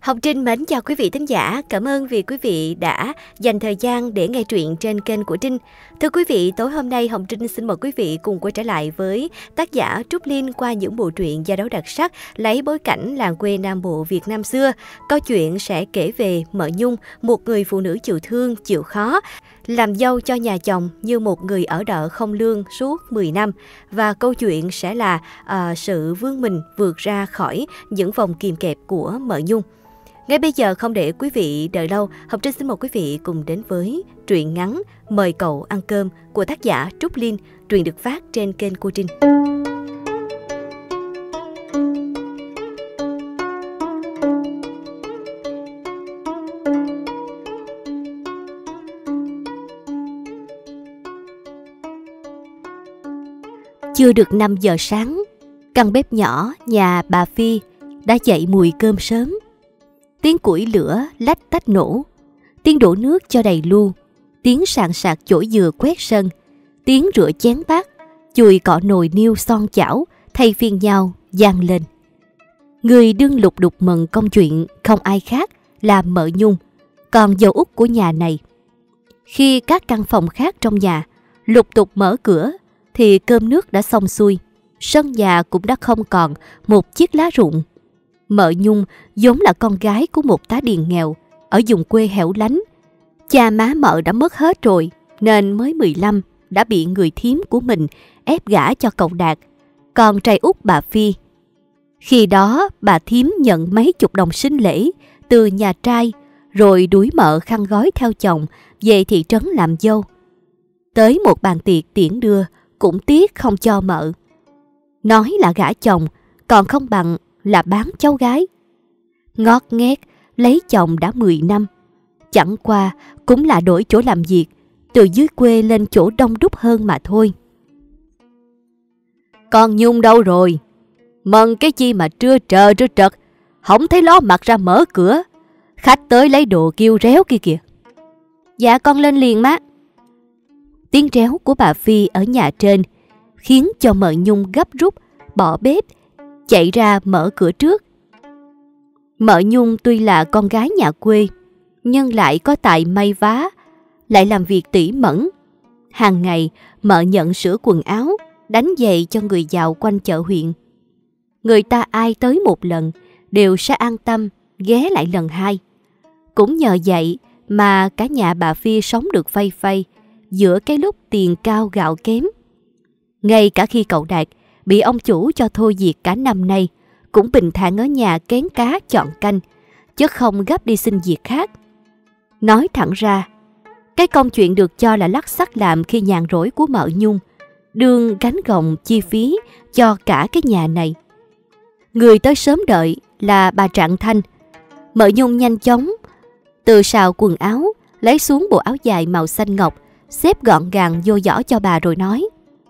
Hồng Trinh mến chào quý vị thính giả. Cảm ơn vì quý vị đã dành thời gian để nghe truyện trên kênh của Trinh. Thưa quý vị, tối hôm nay Hồng Trinh xin mời quý vị cùng quay trở lại với tác giả Trúc Linh qua những bộ truyện gia đấu đặc sắc lấy bối cảnh làng quê Nam Bộ Việt Nam xưa. Câu chuyện sẽ kể về Mợ Nhung, một người phụ nữ chịu thương, chịu khó, làm dâu cho nhà chồng như một người ở đợ không lương suốt 10 năm. Và câu chuyện sẽ là sự vươn mình vượt ra khỏi những vòng kìm kẹp của Mợ Nhung. Ngay bây giờ không để quý vị đợi lâu, Hồng Trinh xin mời quý vị cùng đến với truyện ngắn Mời Cậu Ăn Cơm của tác giả Trúc Linh, truyện được phát trên kênh của Trinh. Chưa được 5 giờ sáng, căn bếp nhỏ nhà bà Phi đã dậy mùi cơm sớm. Tiếng củi lửa lách tách nổ, tiếng đổ nước cho đầy lu, tiếng sàn sạc chổi dừa quét sân, tiếng rửa chén bát, chùi cọ nồi niêu son chảo thay phiên nhau vang lên. Người đương lục đục mần công chuyện không ai khác là Mợ Nhung, còn dâu út của nhà này. Khi các căn phòng khác trong nhà lục tục mở cửa thì cơm nước đã xong xuôi, sân nhà cũng đã không còn một chiếc lá rụng. Mợ Nhung vốn là con gái của một tá điền nghèo ở vùng quê hẻo lánh. Cha má Mợ đã mất hết rồi nên mới 15 đã bị người thím của mình ép gả cho cậu Đạt, con trai út bà Phi. Khi đó bà thím nhận mấy chục đồng sinh lễ từ nhà trai rồi đuổi Mợ khăn gói theo chồng về thị trấn làm dâu. Tới một bàn tiệc tiễn đưa cũng tiếc không cho Mợ. Nói là gả chồng còn không bằng là bán cháu gái. Ngót nghét lấy chồng đã 10 năm, chẳng qua cũng là đổi chỗ làm việc từ dưới quê lên chỗ đông đúc hơn mà thôi. Con Nhung đâu rồi? Mần cái chi mà trưa trật, không thấy ló mặt ra mở cửa. Khách tới lấy đồ kêu réo kia kìa. Dạ con lên liền má. Tiếng réo của bà Phi ở nhà trên khiến cho Mợ Nhung gấp rút bỏ bếp chạy ra mở cửa trước. Mợ Nhung tuy là con gái nhà quê nhưng lại có tài may vá, lại làm việc tỉ mẩn. Hàng ngày Mợ nhận sửa quần áo, đánh giày cho người giàu quanh chợ huyện. Người ta ai tới một lần đều sẽ an tâm ghé lại lần hai. Cũng nhờ vậy mà cả nhà bà Phi sống được phay phay giữa cái lúc tiền cao gạo kém. Ngay cả khi cậu Đạt bị ông chủ cho thôi việc cả năm nay cũng bình thản ở nhà kén cá chọn canh, chứ không gấp đi xin việc khác. Nói thẳng ra, cái công chuyện được cho là lắc xắc làm khi nhàn rỗi của Mợ Nhung đương gánh gồng chi phí cho cả cái nhà này. Người tới sớm đợi là bà Trạng Thanh. Mợ Nhung nhanh chóng từ sào quần áo lấy xuống bộ áo dài màu xanh ngọc, xếp gọn gàng vô giỏ cho bà rồi nói: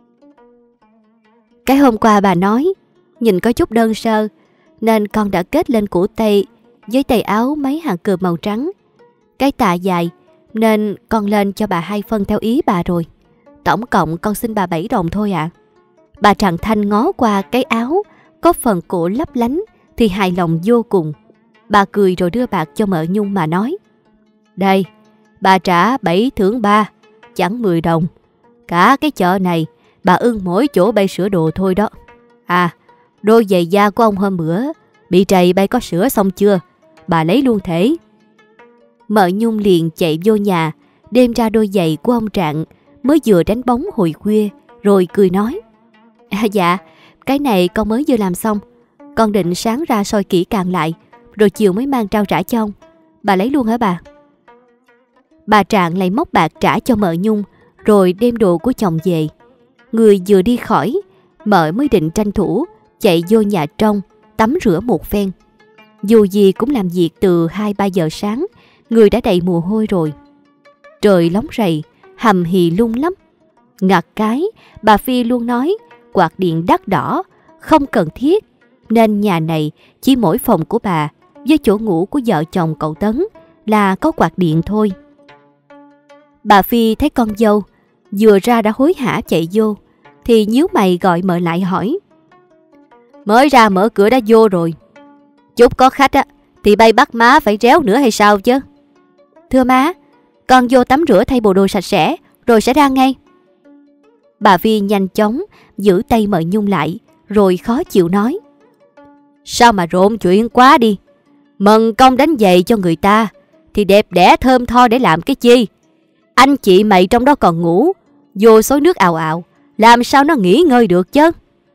Cái hôm qua bà nói nhìn có chút đơn sơ nên con đã kết lên cổ tay với tay áo mấy hàng cườm màu trắng. Cái tà dài nên con lên cho bà 2 phân theo ý bà rồi. Tổng cộng con xin bà 7 đồng thôi ạ. Bà Trạng Thanh ngó qua cái áo có phần cổ lấp lánh thì hài lòng vô cùng. Bà cười rồi đưa bạc cho Mợ Nhung mà nói: Đây, bà trả 7 thưởng 3, chẳng 10 đồng. Cả cái chợ này bà ưng mỗi chỗ bay sửa đồ thôi đó. À, đôi giày da của ông hôm bữa bị trầy bay có sửa xong chưa? Bà lấy luôn thể. Mợ Nhung liền chạy vô nhà đem ra đôi giày của ông Trạng mới vừa đánh bóng hồi khuya, rồi cười nói: Dạ, cái này con mới vừa làm xong. Con định sáng ra soi kỹ càng lại rồi chiều mới mang trao trả cho ông. Bà lấy luôn hả bà? Bà Trạng lại móc bạc trả cho Mợ Nhung rồi đem đồ của chồng về. Người vừa đi khỏi, Mợ mới định tranh thủ chạy vô nhà trong tắm rửa một phen. Dù gì cũng làm việc từ 2-3 giờ sáng, người đã đầy mồ hôi rồi. Trời nóng rầy, hầm hì lung lắm. Ngặt cái, bà Phi luôn nói quạt điện đắt đỏ, không cần thiết, nên nhà này chỉ mỗi phòng của bà với chỗ ngủ của vợ chồng cậu Tấn là có quạt điện thôi. Bà Phi thấy con dâu vừa ra đã hối hả chạy vô thì nhíu mày gọi Mợ lại hỏi: Mới ra mở cửa đã vô rồi. Chút có khách á thì bay bắt má phải réo nữa hay sao chứ? Thưa má, con vô tắm rửa thay bộ đồ sạch sẽ rồi sẽ ra ngay. Bà Vi nhanh chóng giữ tay Mợ Nhung lại rồi khó chịu nói. Sao mà rộn chuyện quá đi. Mần công đánh giày cho người ta thì đẹp đẽ thơm tho để làm cái chi? Anh chị mày trong đó còn ngủ, vô xối nước ào ào, làm sao nó nghỉ ngơi được chứ?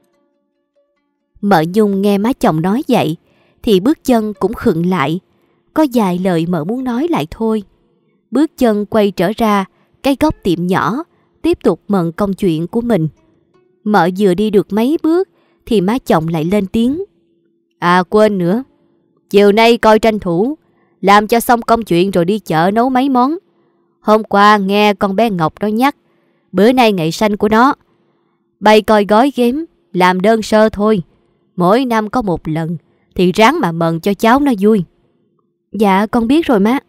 Mợ Nhung nghe má chồng nói vậy thì bước chân cũng khựng lại. Có vài lời mợ muốn nói lại thôi. Bước chân quay trở ra cái góc tiệm nhỏ, tiếp tục mần công chuyện của mình. Mợ vừa đi được mấy bước thì má chồng lại lên tiếng. À quên nữa, chiều nay coi tranh thủ làm cho xong công chuyện rồi đi chợ nấu mấy món. Hôm qua nghe con bé Ngọc nó nhắc, bữa nay ngày sanh của nó. Bày coi gói ghém, làm đơn sơ thôi. Mỗi năm có một lần thì ráng mà mần cho cháu nó vui. Dạ con biết rồi má.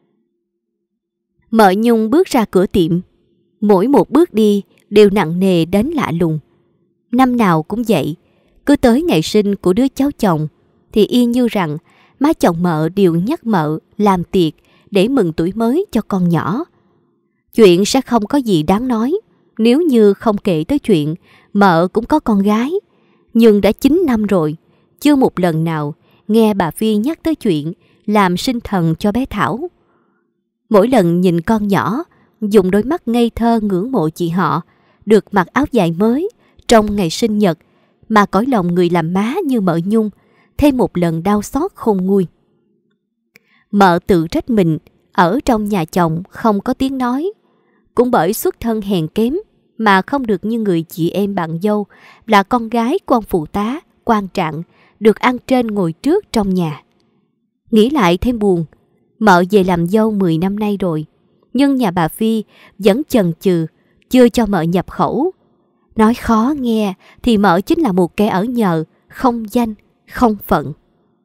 Mợ Nhung bước ra cửa tiệm. Mỗi một bước đi đều nặng nề đến lạ lùng. Năm nào cũng vậy, cứ tới ngày sinh của đứa cháu chồng thì y như rằng má chồng mợ đều nhắc mợ làm tiệc để mừng tuổi mới cho con nhỏ. Chuyện sẽ không có gì đáng nói nếu như không kể tới chuyện mợ cũng có con gái. Nhưng đã 9 năm rồi, chưa một lần nào nghe bà Phi nhắc tới chuyện làm sinh thần cho bé Thảo. Mỗi lần nhìn con nhỏ, dùng đôi mắt ngây thơ ngưỡng mộ chị họ, được mặc áo dài mới trong ngày sinh nhật, mà cõi lòng người làm má như Mợ Nhung thêm một lần đau xót khôn nguôi. Mợ tự trách mình ở trong nhà chồng không có tiếng nói, cũng bởi xuất thân hèn kém mà không được như người chị em bạn dâu là con gái của ông phụ tá quan trạng, được ăn trên ngồi trước trong nhà. Nghĩ lại thêm buồn. Mợ về làm dâu 10 năm nay rồi, nhưng nhà bà Phi vẫn chần chừ chưa cho mợ nhập khẩu. Nói khó nghe thì mợ chính là một kẻ ở nhờ, không danh, không phận.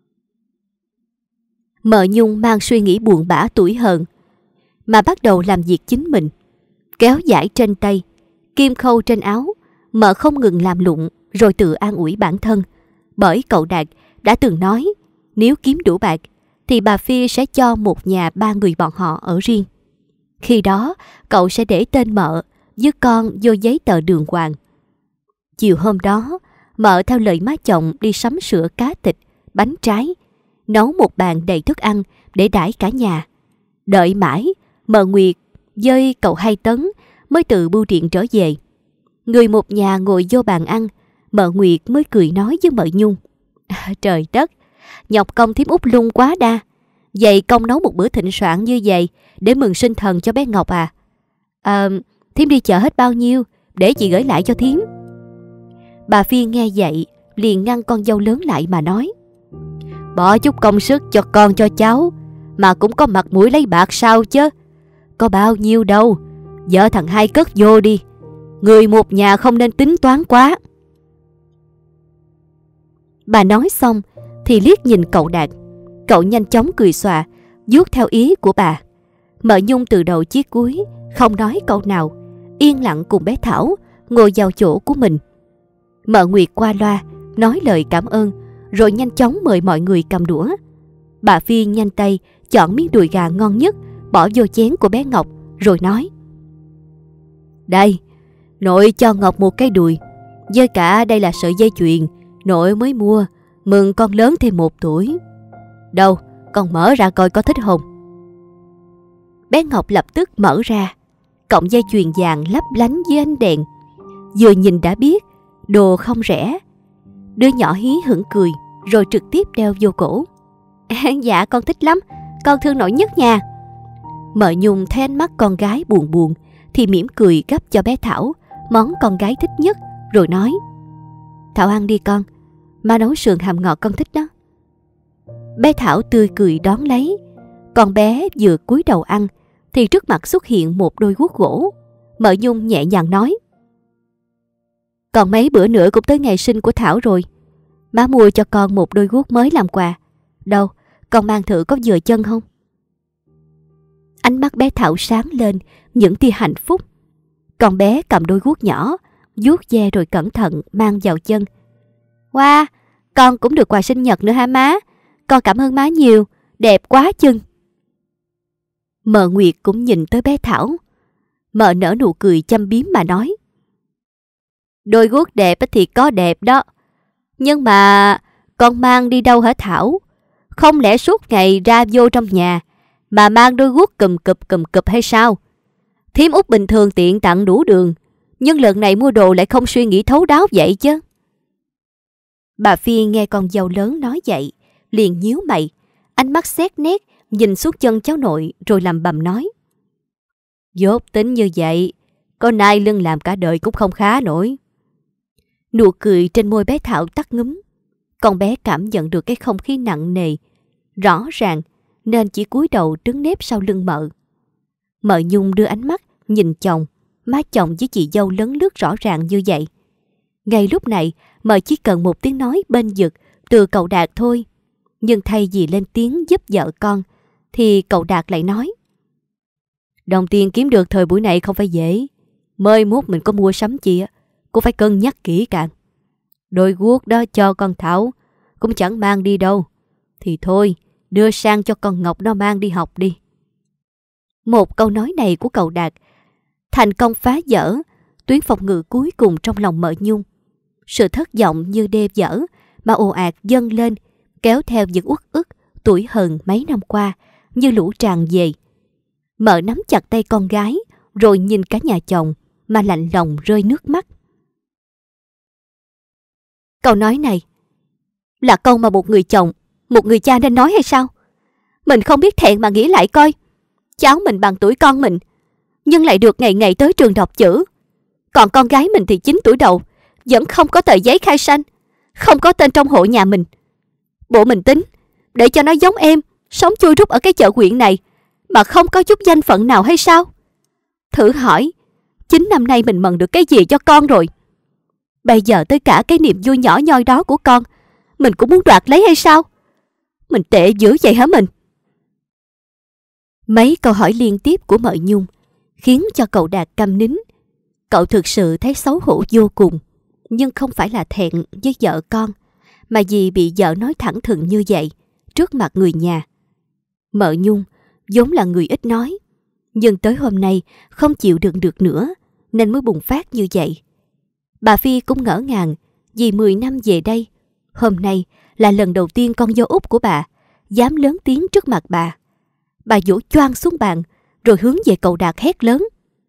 Mợ Nhung mang suy nghĩ buồn bã tủi hờn mà bắt đầu làm việc chính mình. Kéo dải trên tay, kim khâu trên áo, mợ không ngừng làm lụng rồi tự an ủi bản thân. Bởi cậu Đạt đã từng nói nếu kiếm đủ bạc thì bà Phi sẽ cho một nhà 3 người bọn họ ở riêng. Khi đó cậu sẽ để tên mợ với con vô giấy tờ đường hoàng. Chiều hôm đó, mợ theo lời má chồng đi sắm sửa cá thịt, bánh trái, nấu một bàn đầy thức ăn để đãi cả nhà. Đợi mãi, mợ Nguyệt với cậu Hai Tấn mới từ bưu điện trở về. Người một nhà ngồi vô bàn ăn, mợ Nguyệt mới cười nói với mợ Nhung. Trời đất, nhọc công thím út lung quá đa. Vậy công nấu một bữa thịnh soạn như vậy để mừng sinh thần cho bé Ngọc à? Thím đi chợ hết bao nhiêu để chị gửi lại cho thím? Bà Phi nghe vậy liền ngăn con dâu lớn lại mà nói. Bỏ chút công sức cho con cho cháu mà cũng có mặt mũi lấy bạc sao chứ? Có bao nhiêu đâu, vợ thằng Hai cất vô đi. Người một nhà không nên tính toán quá. Bà nói xong thì liếc nhìn cậu Đạt. Cậu nhanh chóng cười xòa, vuốt theo ý của bà. Mợ Nhung từ đầu chí cuối không nói câu nào, yên lặng cùng bé Thảo ngồi vào chỗ của mình. Mợ Nguyệt qua loa nói lời cảm ơn rồi nhanh chóng mời mọi người cầm đũa. Bà Phi nhanh tay chọn miếng đùi gà ngon nhất bỏ vô chén của bé Ngọc rồi nói. Đây, nội cho Ngọc một cái đùi, với cả đây là sợi dây chuyền nội mới mua, mừng con lớn thêm 1 tuổi. Đâu, con mở ra coi có thích không? Bé Ngọc lập tức mở ra. Cọng dây chuyền vàng lấp lánh dưới ánh đèn, vừa nhìn đã biết đồ không rẻ. Đứa nhỏ hí hửng cười rồi trực tiếp đeo vô cổ. Dạ con thích lắm, con thương nội nhất nha. Mợ Nhung thấy ánh mắt con gái buồn buồn thì mỉm cười gấp cho bé Thảo món con gái thích nhất rồi nói. Thảo ăn đi con, má nấu sườn hầm ngọt con thích đó. Bé Thảo tươi cười đón lấy. Con bé vừa cúi đầu ăn thì trước mặt xuất hiện một đôi guốc gỗ. Mợ Nhung nhẹ nhàng nói. Còn mấy bữa nữa cũng tới ngày sinh của Thảo rồi, má mua cho con một đôi guốc mới làm quà. Đâu, con mang thử có vừa chân không? Ánh mắt bé Thảo sáng lên những tia hạnh phúc. Con bé cầm đôi guốc nhỏ, vuốt ve rồi cẩn thận mang vào chân. Wow, con cũng được quà sinh nhật nữa hả má? Con cảm ơn má nhiều. đẹp quá chừng. Mợ Nguyệt cũng nhìn tới bé Thảo. Mợ nở nụ cười châm biếm mà nói: Đôi guốc đẹp thì có đẹp đó, nhưng mà con mang đi đâu hả Thảo? Không lẽ suốt ngày ra vô trong nhà mà mang đôi guốc cùm cụp hay sao? Thím Út bình thường tiện tặng đủ đường, nhưng lần này mua đồ lại không suy nghĩ thấu đáo vậy chứ. Bà Phi nghe con dâu lớn nói vậy, liền nhíu mày, ánh mắt xét nét nhìn xuống chân cháu nội rồi lầm bầm nói: Dốt tính như vậy, có nai lưng làm cả đời cũng không khá nổi. Nụ cười trên môi bé Thảo tắt ngúm. Con bé cảm nhận được cái không khí nặng nề, rõ ràng, nên chỉ cúi đầu đứng nép sau lưng mợ. Mợ Nhung đưa ánh mắt nhìn chồng, má chồng với chị dâu lấn lướt rõ ràng như vậy. Ngay lúc này, mợ chỉ cần một tiếng nói bên vực từ cậu Đạt thôi. Nhưng thay vì lên tiếng giúp vợ con, thì cậu Đạt lại nói: Đồng tiền kiếm được thời buổi này không phải dễ. Mới mốt mình có mua sắm chi cũng phải cân nhắc kỹ càng. Đôi guốc đó cho con Thảo cũng chẳng mang đi đâu, thì thôi đưa sang cho con Ngọc nó mang đi học đi. Một câu nói này của cậu Đạt thành công phá vỡ tuyến phòng ngự cuối cùng trong lòng mợ Nhung. Sự thất vọng như đê vỡ mà ồ ạt dâng lên, kéo theo những uất ức tuổi hờn mấy năm qua như lũ tràn về. Mợ nắm chặt tay con gái rồi nhìn cả nhà chồng mà lạnh lòng rơi nước mắt. Câu nói này là câu mà một người chồng, một người cha nên nói hay sao? Mình không biết thẹn mà nghĩ lại coi. Cháu mình bằng tuổi con mình, nhưng lại được ngày ngày tới trường đọc chữ. Còn con gái mình thì 9 tuổi đầu, vẫn không có tờ giấy khai sanh, không có tên trong hộ nhà mình. Bộ mình tính để cho nó giống em, sống chui rút ở cái chợ huyện này mà không có chút danh phận nào hay sao? Thử hỏi, 9 năm nay mình mần được cái gì cho con rồi? Bây giờ tới cả cái niềm vui nhỏ nhoi đó của con mình cũng muốn đoạt lấy hay sao? Mình tệ dữ vậy hả mình? Mấy câu hỏi liên tiếp của mợ Nhung khiến cho cậu Đạt câm nín. Cậu thực sự thấy xấu hổ vô cùng, nhưng không phải là thẹn với vợ con, mà vì bị vợ nói thẳng thừng như vậy trước mặt người nhà. Mợ Nhung vốn là người ít nói, nhưng tới hôm nay không chịu đựng được nữa nên mới bùng phát như vậy. Bà Phi cũng ngỡ ngàng vì 10 năm về đây, hôm nay là lần đầu tiên con dâu út của bà dám lớn tiếng trước mặt bà. Bà vỗ choang xuống bàn rồi hướng về cậu Đạt hét lớn: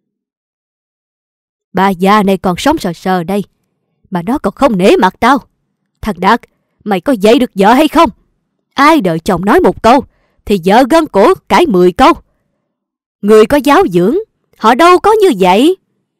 Bà già này còn sống sờ sờ đây mà nó còn không nể mặt tao. Thằng Đạt, mày có dạy được vợ hay không? Ai đợi chồng nói một câu thì vợ gân cổ cãi 10 câu. Người có giáo dưỡng họ đâu có như vậy.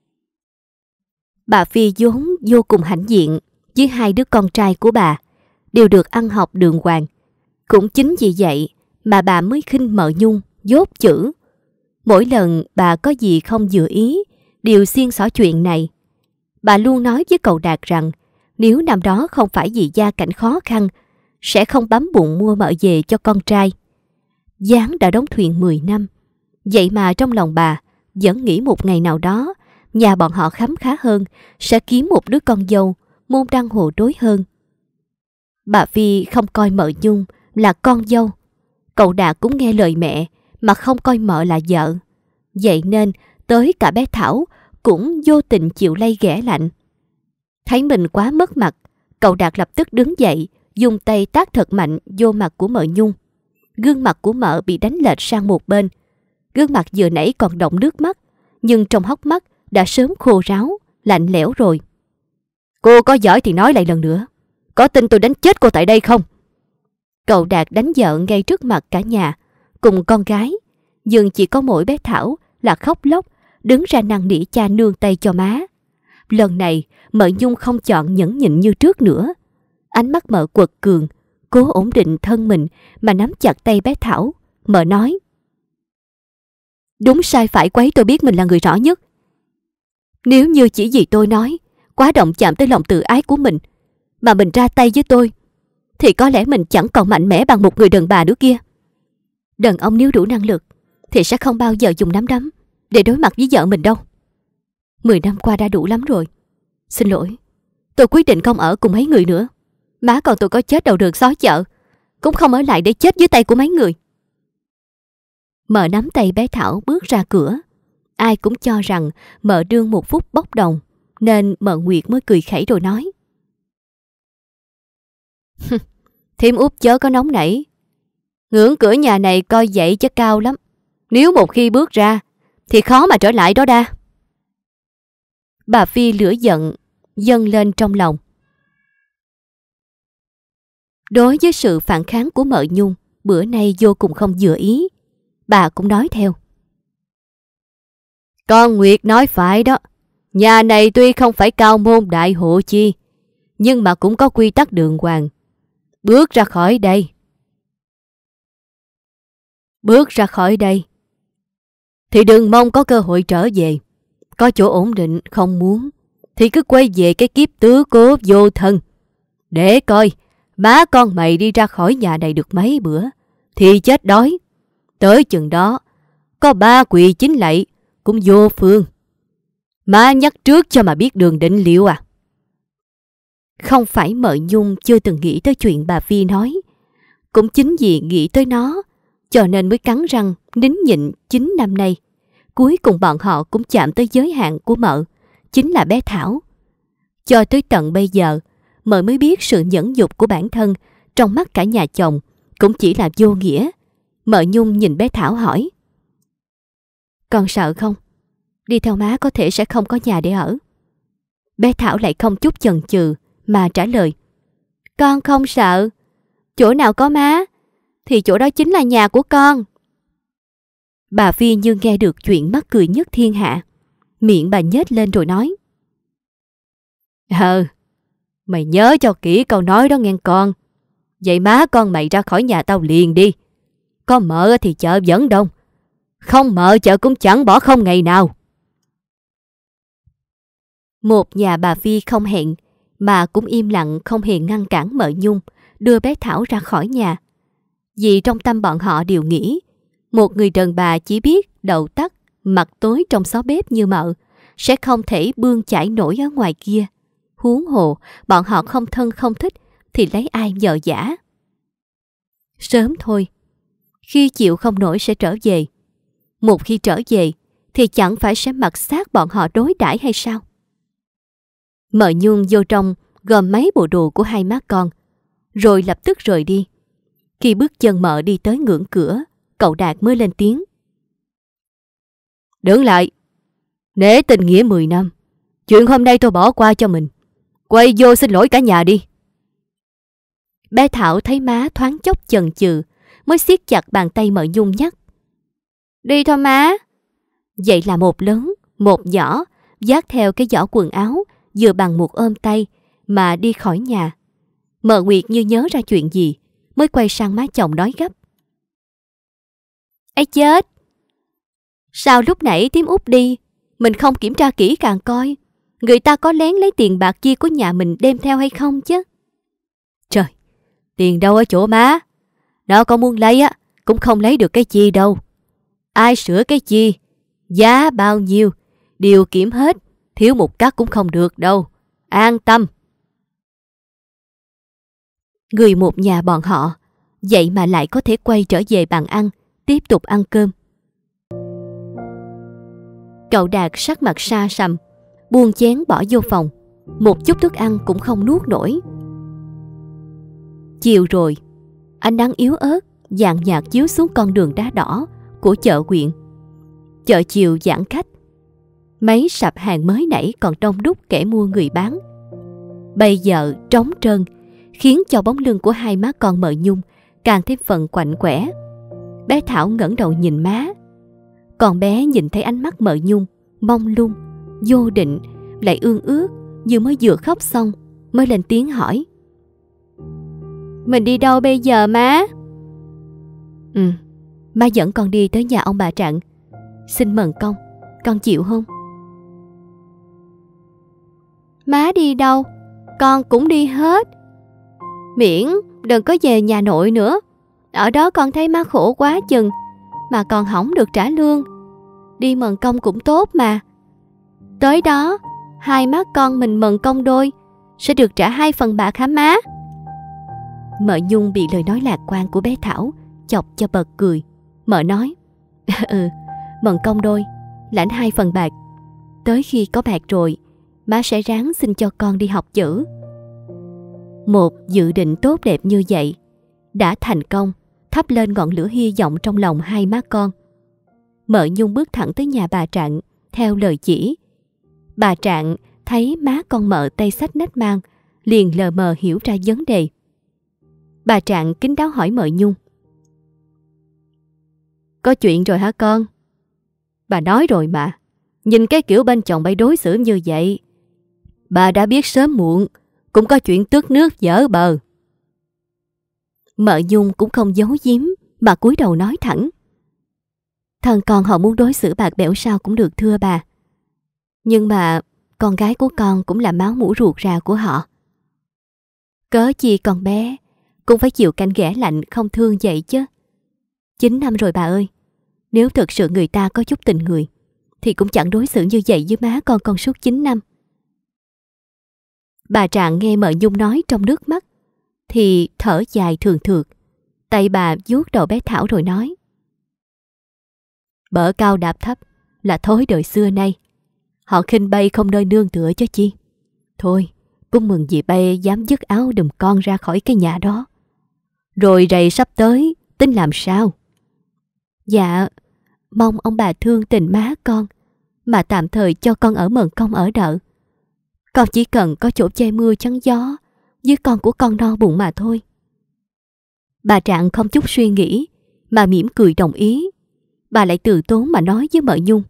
Bà Phi vốn vô cùng hãnh diện với hai đứa con trai của bà đều được ăn học đàng hoàng. Cũng chính vì vậy mà bà mới khinh mợ Nhung dốt chữ. Mỗi lần bà có gì không vừa ý đều xiên xỏ chuyện này. Bà luôn nói với cậu Đạt rằng nếu năm đó không phải vì gia cảnh khó khăn sẽ không bấm bụng mua mợ về cho con trai. Gián đã đóng thuyền 10 năm, vậy mà trong lòng bà vẫn nghĩ một ngày nào đó nhà bọn họ khấm khá hơn, sẽ kiếm một đứa con dâu môn đăng hộ đối hơn. Bà Phi không coi mợ Nhung là con dâu. Cậu Đạt cũng nghe lời mẹ mà không coi mợ là vợ. Vậy nên tới cả bé Thảo cũng vô tình chịu lay ghẻ lạnh. Thấy mình quá mất mặt, cậu Đạt lập tức đứng dậy, dùng tay tát thật mạnh vô mặt của mợ Nhung. Gương mặt của mợ bị đánh lệch sang một bên. Gương mặt vừa nãy còn đọng nước mắt, nhưng trong hốc mắt đã sớm khô ráo, lạnh lẽo rồi. Cô có giỏi thì nói lại lần nữa. Có tin tôi đánh chết cô tại đây không? Cậu Đạt đánh vợ ngay trước mặt cả nhà, cùng con gái. Nhưng chỉ có mỗi bé Thảo là khóc lóc, đứng ra năn nỉ cha nương tay cho má. Lần này, mợ Nhung không chọn nhẫn nhịn như trước nữa. Ánh mắt mợ quật cường, cố ổn định thân mình mà nắm chặt tay bé Thảo. Mợ nói: Đúng sai phải quấy tôi biết mình là người rõ nhất. Nếu như chỉ vì tôi nói, quá động chạm tới lòng tự ái của mình, mà mình ra tay với tôi, thì có lẽ mình chẳng còn mạnh mẽ bằng một người đàn bà nữa kia. Đàn ông nếu đủ năng lực thì sẽ không bao giờ dùng nắm đấm để đối mặt với vợ mình đâu. 10 năm qua đã đủ lắm rồi. Xin lỗi, tôi quyết định không ở cùng mấy người nữa. Má con tôi có chết đầu đường xó chợ, cũng không ở lại để chết dưới tay của mấy người. Mợ nắm tay bé Thảo bước ra cửa. Ai cũng cho rằng mợ đương một phút bốc đồng, nên mợ Nguyệt mới cười khẩy rồi nói: Thím Út chớ có nóng nảy. Ngưỡng cửa nhà này coi vậy chứ cao lắm. Nếu một khi bước ra thì khó mà trở lại đó đa. Bà Phi lửa giận dâng lên trong lòng. Đối với sự phản kháng của mợ Nhung bữa nay vô cùng không vừa ý, bà cũng nói theo: Con Nguyệt nói phải đó. Nhà này tuy không phải cao môn đại hộ chi, nhưng mà cũng có quy tắc đường hoàng. Bước ra khỏi đây thì đừng mong có cơ hội trở về. Có chỗ ổn định không muốn thì cứ quay về cái kiếp tứ cố vô thân. Để coi má con mày đi ra khỏi nhà này được mấy bữa thì chết đói. Tới chừng đó có 3 quỳ 9 lạy cũng vô phương. Má nhắc trước cho mà biết đường định liệu à. Không phải mợ Nhung chưa từng nghĩ tới chuyện bà Phi nói. Cũng chính vì nghĩ tới nó cho nên mới cắn răng nín nhịn 9 năm nay. Cuối cùng bọn họ cũng chạm tới giới hạn của mợ, chính là bé Thảo. Cho tới tận bây giờ, mợ mới biết sự nhẫn nhục của bản thân trong mắt cả nhà chồng cũng chỉ là vô nghĩa. Mợ Nhung nhìn bé Thảo hỏi: Con sợ không? Đi theo má có thể sẽ không có nhà để ở. Bé Thảo lại không chút chần chừ mà trả lời: Con không sợ. Chỗ nào có má thì chỗ đó chính là nhà của con. Bà Phi như nghe được chuyện mắc cười nhất thiên hạ. Miệng bà nhếch lên rồi nói: Mày nhớ cho kỹ câu nói đó nghe con. Vậy má con mày ra khỏi nhà tao liền đi. Có mợ thì chợ vẫn đông, không mợ chợ cũng chẳng bỏ không ngày nào. Một nhà bà Phi không hẹn mà cũng im lặng không hề ngăn cản mợ Nhung đưa bé Thảo ra khỏi nhà. Vì trong tâm bọn họ đều nghĩ một người đàn bà chỉ biết đầu tắt mặt tối trong xó bếp như mợ sẽ không thể bươn chải nổi ở ngoài kia. Huống hồ bọn họ không thân không thích thì lấy ai nhờ vả. Sớm thôi, khi chịu không nổi sẽ trở về. Một khi trở về thì chẳng phải sẽ mặc xác bọn họ đối đãi hay sao? Mợ Nhung vô trong gom mấy bộ đồ của hai má con, rồi lập tức rời đi. Khi bước chân mợ đi tới ngưỡng cửa, cậu Đạt mới lên tiếng: Đứng lại. Nể tình nghĩa 10 năm, chuyện hôm nay tôi bỏ qua cho mình. Quay vô xin lỗi cả nhà đi. Bé Thảo thấy má thoáng chốc chần chừ, mới siết chặt bàn tay mợ Nhung nhắc: Đi thôi má. Vậy là một lớn, một nhỏ, vác theo cái giỏ quần áo, vừa bằng một ôm tay mà đi khỏi nhà. Mợ Nguyệt như nhớ ra chuyện gì, mới quay sang má chồng nói gấp: Ấy chết! Sao lúc nãy thím Út đi, mình không kiểm tra kỹ càng coi người ta có lén lấy tiền bạc chia của nhà mình đem theo hay không chứ? Trời, tiền đâu ở chỗ má. Nó có muốn lấy á, cũng không lấy được cái chi đâu. Ai sửa cái chi, giá bao nhiêu, đều kiểm hết, thiếu một cắt cũng không được đâu. An tâm. Người một nhà bọn họ, vậy mà lại có thể quay trở về bàn ăn, tiếp tục ăn cơm. Cậu Đạt sắc mặt sa sầm, buông chén bỏ vô phòng, một chút thức ăn cũng không nuốt nổi. Chiều rồi, ánh nắng yếu ớt vàng nhạt chiếu xuống con đường đá đỏ của chợ huyện. Chợ chiều giãn khách, mấy sạp hàng mới nãy còn đông đúc kẻ mua người bán, bây giờ trống trơn, khiến cho bóng lưng của hai má con mợ Nhung càng thêm phần quạnh quẻ. Bé Thảo ngẩng đầu nhìn má, còn bé nhìn thấy ánh mắt mợ Nhung mông lung, vô định, lại ương ước như mới vừa khóc xong, mới lên tiếng hỏi: Mình đi đâu bây giờ má? Má dẫn con đi tới nhà ông bà Trạng, xin mần công, con chịu không? Má đi đâu con cũng đi hết, miễn đừng có về nhà nội nữa. Ở đó con thấy má khổ quá chừng, mà còn hỏng được trả lương. Đi mần công cũng tốt mà. Tới đó hai má con mình mần công đôi, sẽ được trả 2 phần bạc hả má? Mợ Nhung bị lời nói lạc quan của bé Thảo chọc cho bật cười. Mợ nói: Mận công đôi, lãnh 2 phần bạc. Tới khi có bạc rồi, má sẽ ráng xin cho con đi học chữ. Một dự định tốt đẹp như vậy đã thành công, thắp lên ngọn lửa hy vọng trong lòng hai má con. Mợ Nhung bước thẳng tới nhà bà Trạng theo lời chỉ. Bà Trạng thấy má con Mợ tay xách nách mang, liền lờ mờ hiểu ra vấn đề. Bà Trạng kín đáo hỏi Mợ Nhung: Có chuyện rồi hả con? Bà nói rồi mà, nhìn cái kiểu bên chồng bay đối xử như vậy, bà đã biết sớm muộn cũng có chuyện tước nước dở bờ. Mợ Nhung cũng không giấu giếm mà cúi đầu nói thẳng: Thân con họ muốn đối xử bạc bẽo sao cũng được thưa bà. Nhưng mà con gái của con cũng là máu mủ ruột rà của họ. Cớ chi con bé cũng phải chịu canh ghẻ lạnh không thương vậy chứ. 9 năm rồi bà ơi, nếu thực sự người ta có chút tình người thì cũng chẳng đối xử như vậy với má con suốt 9 năm. Bà Trạng nghe Mợ Nhung nói trong nước mắt thì thở dài thường thượt. Tay bà vuốt đầu bé Thảo rồi nói: Bở cao đạp thấp là thói đời xưa nay. Họ khinh bay không nơi nương tựa cho chi. Thôi, cũng mừng vì bay dám dứt áo đùm con ra khỏi cái nhà đó. Rồi rày sắp tới tính làm sao? Dạ, mong ông bà thương tình má con mà tạm thời cho con ở Mận Công ở đợ. Con chỉ cần có chỗ che mưa chắn gió với con của con no bụng mà thôi. Bà Trạng không chút suy nghĩ mà mỉm cười đồng ý. Bà lại từ tốn mà nói với Mợ Nhung: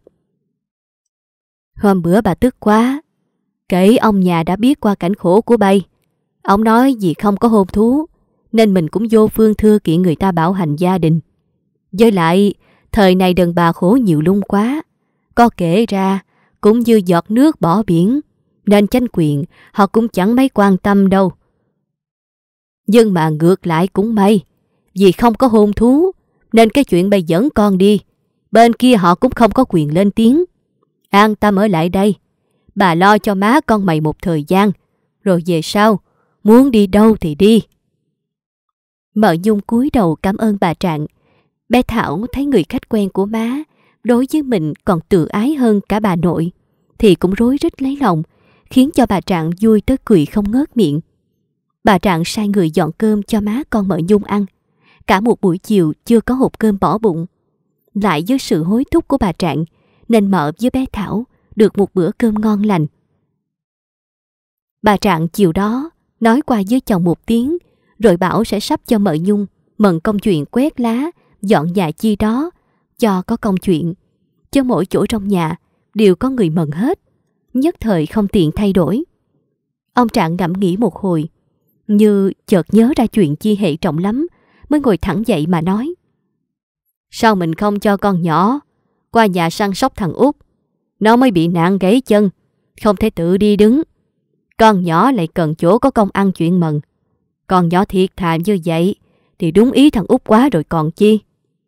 Hôm bữa bà tức quá, kể ông nhà đã biết qua cảnh khổ của bay. Ông nói vì không có hôn thú nên mình cũng vô phương thưa kiện người ta bảo hành gia đình. Với lại thời này đàn bà khổ nhiều lung quá, có kể ra cũng như giọt nước bỏ biển, nên chánh quyền họ cũng chẳng mấy quan tâm đâu. Nhưng mà ngược lại cũng may, vì không có hôn thú nên cái chuyện bay dẫn con đi, bên kia họ cũng không có quyền lên tiếng. An tâm ở lại đây, bà lo cho má con mày một thời gian, rồi về sau muốn đi đâu thì đi. Mợ Nhung cúi đầu cảm ơn bà Trạng. Bé Thảo thấy người khách quen của má đối với mình còn tự ái hơn cả bà nội thì cũng rối rít lấy lòng, khiến cho bà Trạng vui tới cười không ngớt miệng. Bà Trạng sai người dọn cơm cho má con Mợ Nhung ăn. Cả một buổi chiều chưa có hộp cơm bỏ bụng. Lại với sự hối thúc của bà Trạng nên Mợ với bé Thảo được một bữa cơm ngon lành. Bà Trạng chiều đó nói qua với chồng một tiếng, rồi bảo sẽ sắp cho Mợ Nhung mần công chuyện quét lá, dọn nhà chi đó cho có công chuyện, cho mỗi chỗ trong nhà đều có người mần hết, nhất thời không tiện thay đổi. Ông Trạng ngẫm nghĩ một hồi, như chợt nhớ ra chuyện chi hệ trọng lắm, mới ngồi thẳng dậy mà nói: Sao mình không cho con nhỏ qua nhà săn sóc thằng Út? Nó mới bị nạn gãy chân, không thể tự đi đứng. Con nhỏ lại cần chỗ có công ăn chuyện mần. Con nhỏ thiệt thà như vậy thì đúng ý thằng Út quá rồi còn chi.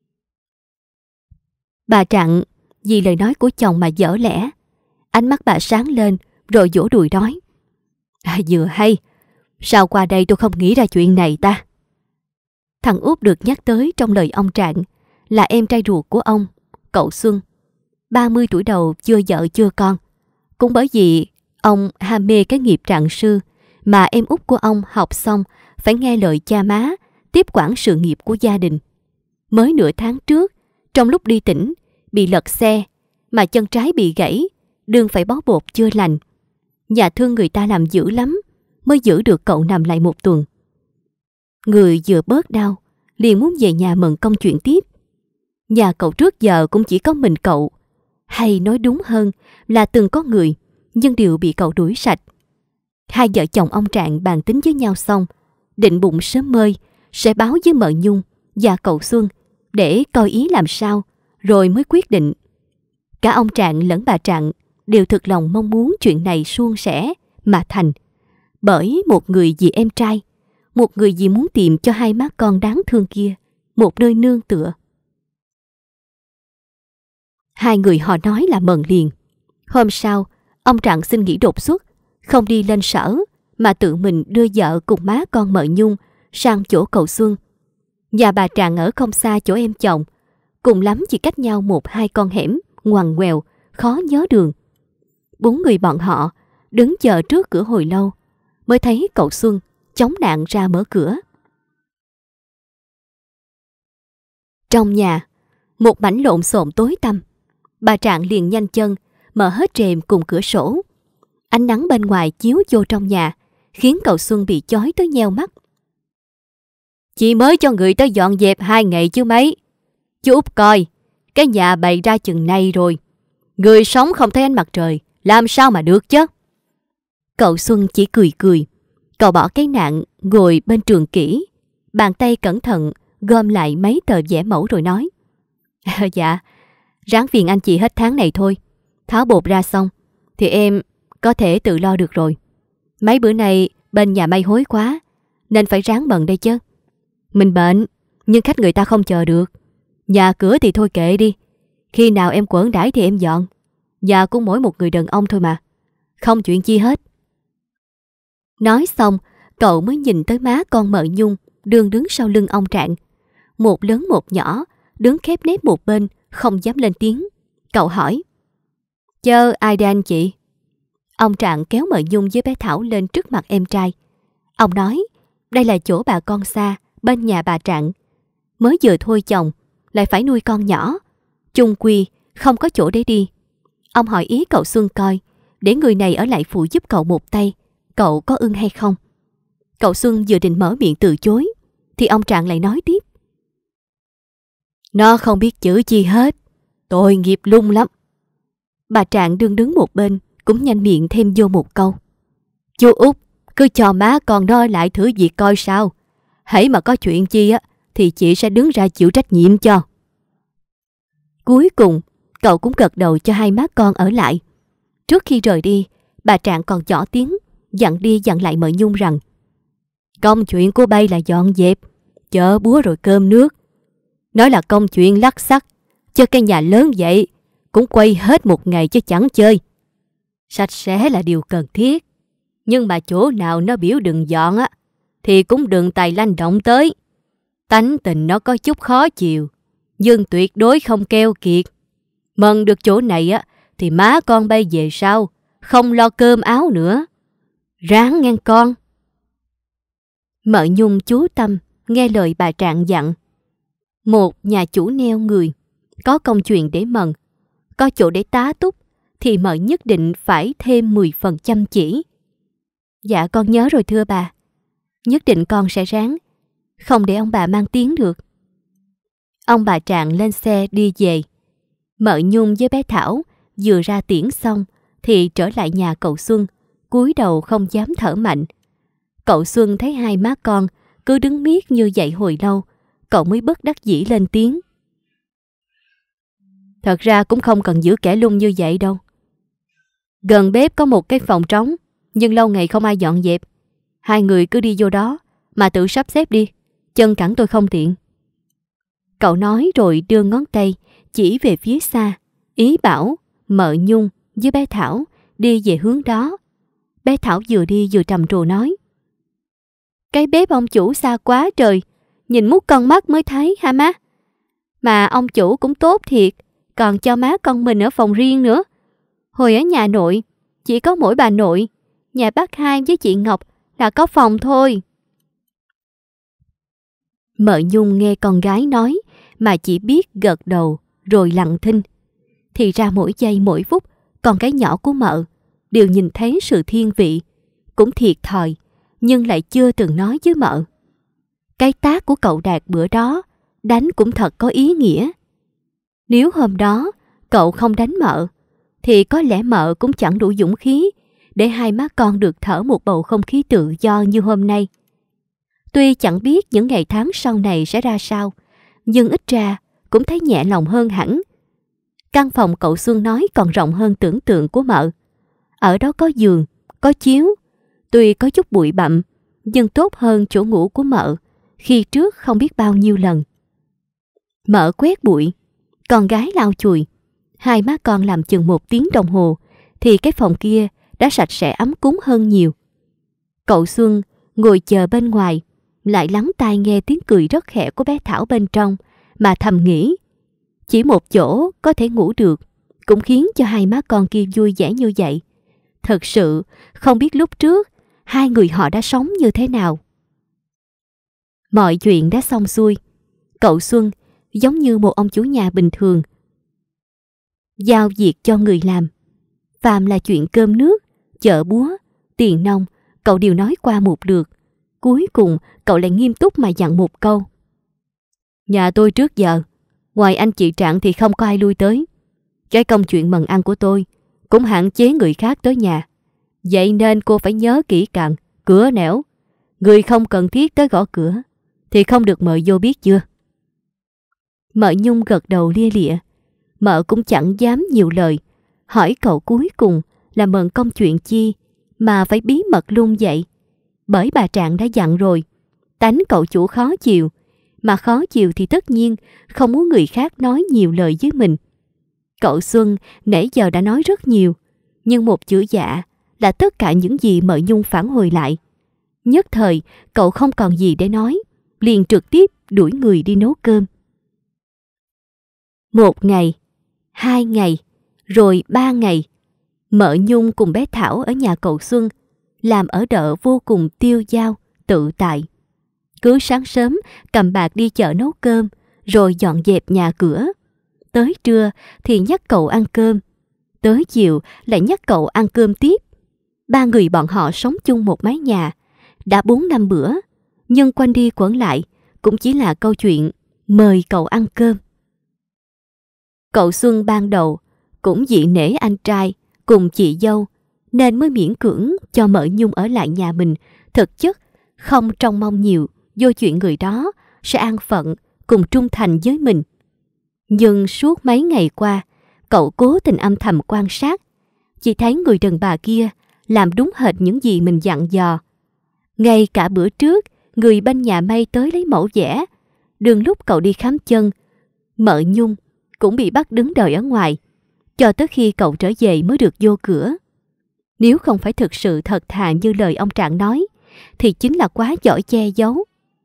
Bà Trạng vì lời nói của chồng mà dở lẽ. Ánh mắt bà sáng lên rồi vỗ đùi nói: Vừa hay, sao qua đây tôi không nghĩ ra chuyện này ta? Thằng Út được nhắc tới trong lời ông Trạng là em trai ruột của ông, cậu Xuân. 30 tuổi đầu chưa vợ chưa con. Cũng bởi vì ông ham mê cái nghiệp trạng sư mà em út của ông học xong phải nghe lời cha má tiếp quản sự nghiệp của gia đình. Mới nửa tháng trước, trong lúc đi tỉnh, bị lật xe mà chân trái bị gãy, đường phải bó bột chưa lành. Nhà thương người ta làm dữ lắm mới giữ được cậu nằm lại một tuần. Người vừa bớt đau liền muốn về nhà mần công chuyện tiếp. Nhà cậu trước giờ cũng chỉ có mình cậu, hay nói đúng hơn là từng có người, nhưng đều bị cậu đuổi sạch. Hai vợ chồng ông Trạng bàn tính với nhau xong, định bụng sớm mơi sẽ báo với Mợ Nhung và cậu Xuân để coi ý làm sao, rồi mới quyết định. Cả ông Trạng lẫn bà Trạng đều thực lòng mong muốn chuyện này suôn sẻ mà thành, bởi một người vì em trai, một người vì muốn tìm cho hai má con đáng thương kia một nơi nương tựa. Hai người họ nói là mần liền. Hôm sau, ông Trạng xin nghỉ đột xuất, không đi lên sở mà tự mình đưa vợ cùng má con Mợ Nhung sang chỗ cậu Xuân. Nhà bà Trạng ở không xa chỗ em chồng, cùng lắm chỉ cách nhau 1-2 con hẻm ngoằn ngoèo, khó nhớ đường. 4 người bọn họ đứng chờ trước cửa hồi lâu, mới thấy cậu Xuân chống nạn ra mở cửa. Trong nhà, một mảnh lộn xộn tối tăm. Bà Trạng liền nhanh chân mở hết rèm cùng cửa sổ. Ánh nắng bên ngoài chiếu vô trong nhà, khiến cậu Xuân bị chói tới nheo mắt. Chị mới cho người tới dọn dẹp 2 ngày chứ mấy. Chú Út coi, cái nhà bày ra chừng này rồi. Người sống không thấy ánh mặt trời, làm sao mà được chứ? Cậu Xuân chỉ cười cười. Cậu bỏ cái nạn ngồi bên trường kỷ, bàn tay cẩn thận gom lại mấy tờ vẽ mẫu rồi nói. Dạ, ráng phiền anh chị hết tháng này thôi. Tháo bột ra xong thì em có thể tự lo được rồi. Mấy bữa nay bên nhà may hối quá, nên phải ráng bận đây chứ. Mình bệnh, nhưng khách người ta không chờ được. Nhà cửa thì thôi kệ đi, khi nào em quởn đãi thì em dọn. Nhà cũng mỗi một người đàn ông thôi mà, không chuyện chi hết. Nói xong, cậu mới nhìn tới má con Mợ Nhung đương đứng sau lưng ông Trạng. Một lớn một nhỏ, đứng khép nép một bên, không dám lên tiếng. Cậu hỏi, chớ ai đây anh chị? Ông Trạng kéo Mợ Nhung với bé Thảo lên trước mặt em trai. Ông nói, đây là chỗ bà con xa, bên nhà bà Trạng. Mới vừa thôi chồng, lại phải nuôi con nhỏ. Chung quy, không có chỗ để đi. Ông hỏi ý cậu Xuân coi, để người này ở lại phụ giúp cậu một tay, cậu có ưng hay không? Cậu Xuân vừa định mở miệng từ chối, thì ông Trạng lại nói tiếp. Nó không biết chữ chi hết, tội nghiệp lung lắm. Bà Trạng đương đứng một bên, cũng nhanh miệng thêm vô một câu. Chú Út, cứ cho má con nó lại thử việc coi sao. Hễ mà có chuyện chi á, thì chị sẽ đứng ra chịu trách nhiệm cho. Cuối cùng, cậu cũng gật đầu cho hai má con ở lại. Trước khi rời đi, bà Trạng còn nhỏ tiếng, dặn đi dặn lại Mợ Nhung rằng công chuyện của bay là dọn dẹp, chợ búa rồi cơm nước. Nói là công chuyện lắc xắc, chứ cái nhà lớn vậy cũng quay hết một ngày chứ chẳng chơi. Sạch sẽ là điều cần thiết, nhưng mà chỗ nào nó biểu đừng dọn á, thì cũng đừng tài lanh động tới. Tánh tình nó có chút khó chịu, nhưng tuyệt đối không keo kiệt. Mần được chỗ này á, thì má con bay về sau, không lo cơm áo nữa. Ráng nghe con. Mợ Nhung chú tâm nghe lời bà Trạng dặn. Một nhà chủ neo người, có công chuyện để mần, có chỗ để tá túc, thì Mợ nhất định phải thêm 10 phần chăm chỉ. Dạ con nhớ rồi thưa bà. Nhất định con sẽ ráng, không để ông bà mang tiếng được. Ông bà Trạng lên xe đi về. Mợ Nhung với bé Thảo vừa ra tiễn xong thì trở lại nhà cậu Xuân, cúi đầu không dám thở mạnh. Cậu Xuân thấy hai má con cứ đứng miết như vậy hồi lâu, cậu mới bất đắc dĩ lên tiếng. Thật ra cũng không cần giữ kẻ lung như vậy đâu. Gần bếp có một cái phòng trống, nhưng lâu ngày không ai dọn dẹp. Hai người cứ đi vô đó mà tự sắp xếp đi, chân cẳng tôi không tiện. Cậu nói rồi đưa ngón tay chỉ về phía xa, ý bảo Mợ Nhung với bé Thảo đi về hướng đó. Bé Thảo vừa đi vừa trầm trồ nói. Cái bếp ông chủ xa quá trời, nhìn mút con mắt mới thấy hả má? Mà ông chủ cũng tốt thiệt, còn cho má con mình ở phòng riêng nữa. Hồi ở nhà nội, chỉ có mỗi bà nội, nhà bác Hai với chị Ngọc là có phòng thôi. Mợ Nhung nghe con gái nói mà chỉ biết gật đầu rồi lặng thinh. Thì ra mỗi giây mỗi phút con gái nhỏ của Mợ đều nhìn thấy sự thiên vị, cũng thiệt thòi, nhưng lại chưa từng nói với Mợ. Cái tát của cậu Đạt bữa đó đánh cũng thật có ý nghĩa. Nếu hôm đó cậu không đánh Mợ, thì có lẽ Mợ cũng chẳng đủ dũng khí để hai má con được thở một bầu không khí tự do như hôm nay. Tuy chẳng biết những ngày tháng sau này sẽ ra sao, nhưng ít ra cũng thấy nhẹ lòng hơn hẳn. Căn phòng cậu Xuân nói còn rộng hơn tưởng tượng của Mợ. Ở đó có giường, có chiếu, tuy có chút bụi bặm, nhưng tốt hơn chỗ ngủ của Mợ khi trước không biết bao nhiêu lần. Mợ quét bụi, con gái lau chùi. Hai má con làm chừng 1 tiếng đồng hồ thì cái phòng kia đã sạch sẽ ấm cúng hơn nhiều. Cậu Xuân ngồi chờ bên ngoài, lại lắng tai nghe tiếng cười rất khẽ của bé Thảo bên trong, mà thầm nghĩ, chỉ một chỗ có thể ngủ được cũng khiến cho hai má con kia vui vẻ như vậy. Thật sự không biết lúc trước hai người họ đã sống như thế nào. Mọi chuyện đã xong xuôi. Cậu Xuân giống như một ông chủ nhà bình thường, giao việc cho người làm. Phàm là chuyện cơm nước, chợ búa, tiền nong, cậu đều nói qua một lượt. Cuối cùng cậu lại nghiêm túc mà dặn một câu: nhà tôi trước giờ, ngoài anh chị Trạng thì không có ai lui tới. Cái công chuyện mần ăn của tôi cũng hạn chế người khác tới nhà. Vậy nên cô phải nhớ kỹ càng, cửa nẻo, người không cần thiết tới gõ cửa thì không được mời vô, biết chưa? Mợ Nhung gật đầu lia lịa. Mợ cũng chẳng dám nhiều lời, hỏi cậu cuối cùng là mần công chuyện chi mà phải bí mật luôn vậy. Bởi bà Trạng đã dặn rồi, tánh cậu chủ khó chịu, mà khó chịu thì tất nhiên không muốn người khác nói nhiều lời với mình. Cậu Xuân nãy giờ đã nói rất nhiều, nhưng một chữ dạ là tất cả những gì mợ Nhung phản hồi lại. Nhất thời cậu không còn gì để nói, liền trực tiếp đuổi người đi nấu cơm. 1 ngày, 2 ngày, rồi 3 ngày, mợ Nhung cùng bé Thảo ở nhà cậu Xuân làm ở đợ vô cùng tiêu dao, tự tại. Cứ sáng sớm cầm bạc đi chợ nấu cơm, rồi dọn dẹp nhà cửa. Tới trưa thì nhắc cậu ăn cơm, tới chiều lại nhắc cậu ăn cơm tiếp. 3 người bọn họ sống chung một mái nhà đã 4-5 bữa, nhưng quanh đi quẩn lại cũng chỉ là câu chuyện mời cậu ăn cơm. Cậu Xuân ban đầu cũng dị nể anh trai cùng chị dâu, nên mới miễn cưỡng cho mợ Nhung ở lại nhà mình, thực chất không trông mong nhiều vô chuyện người đó sẽ an phận cùng trung thành với mình. Nhưng suốt mấy ngày qua, cậu cố tình âm thầm quan sát, chỉ thấy người đàn bà kia làm đúng hệt những gì mình dặn dò. Ngay cả bữa trước, người bên nhà may tới lấy mẫu vẽ, đường lúc cậu đi khám chân, mợ Nhung cũng bị bắt đứng đợi ở ngoài, cho tới khi cậu trở về mới được vô cửa. Nếu không phải thực sự thật thà như lời ông Trạng nói, thì chính là quá giỏi che giấu.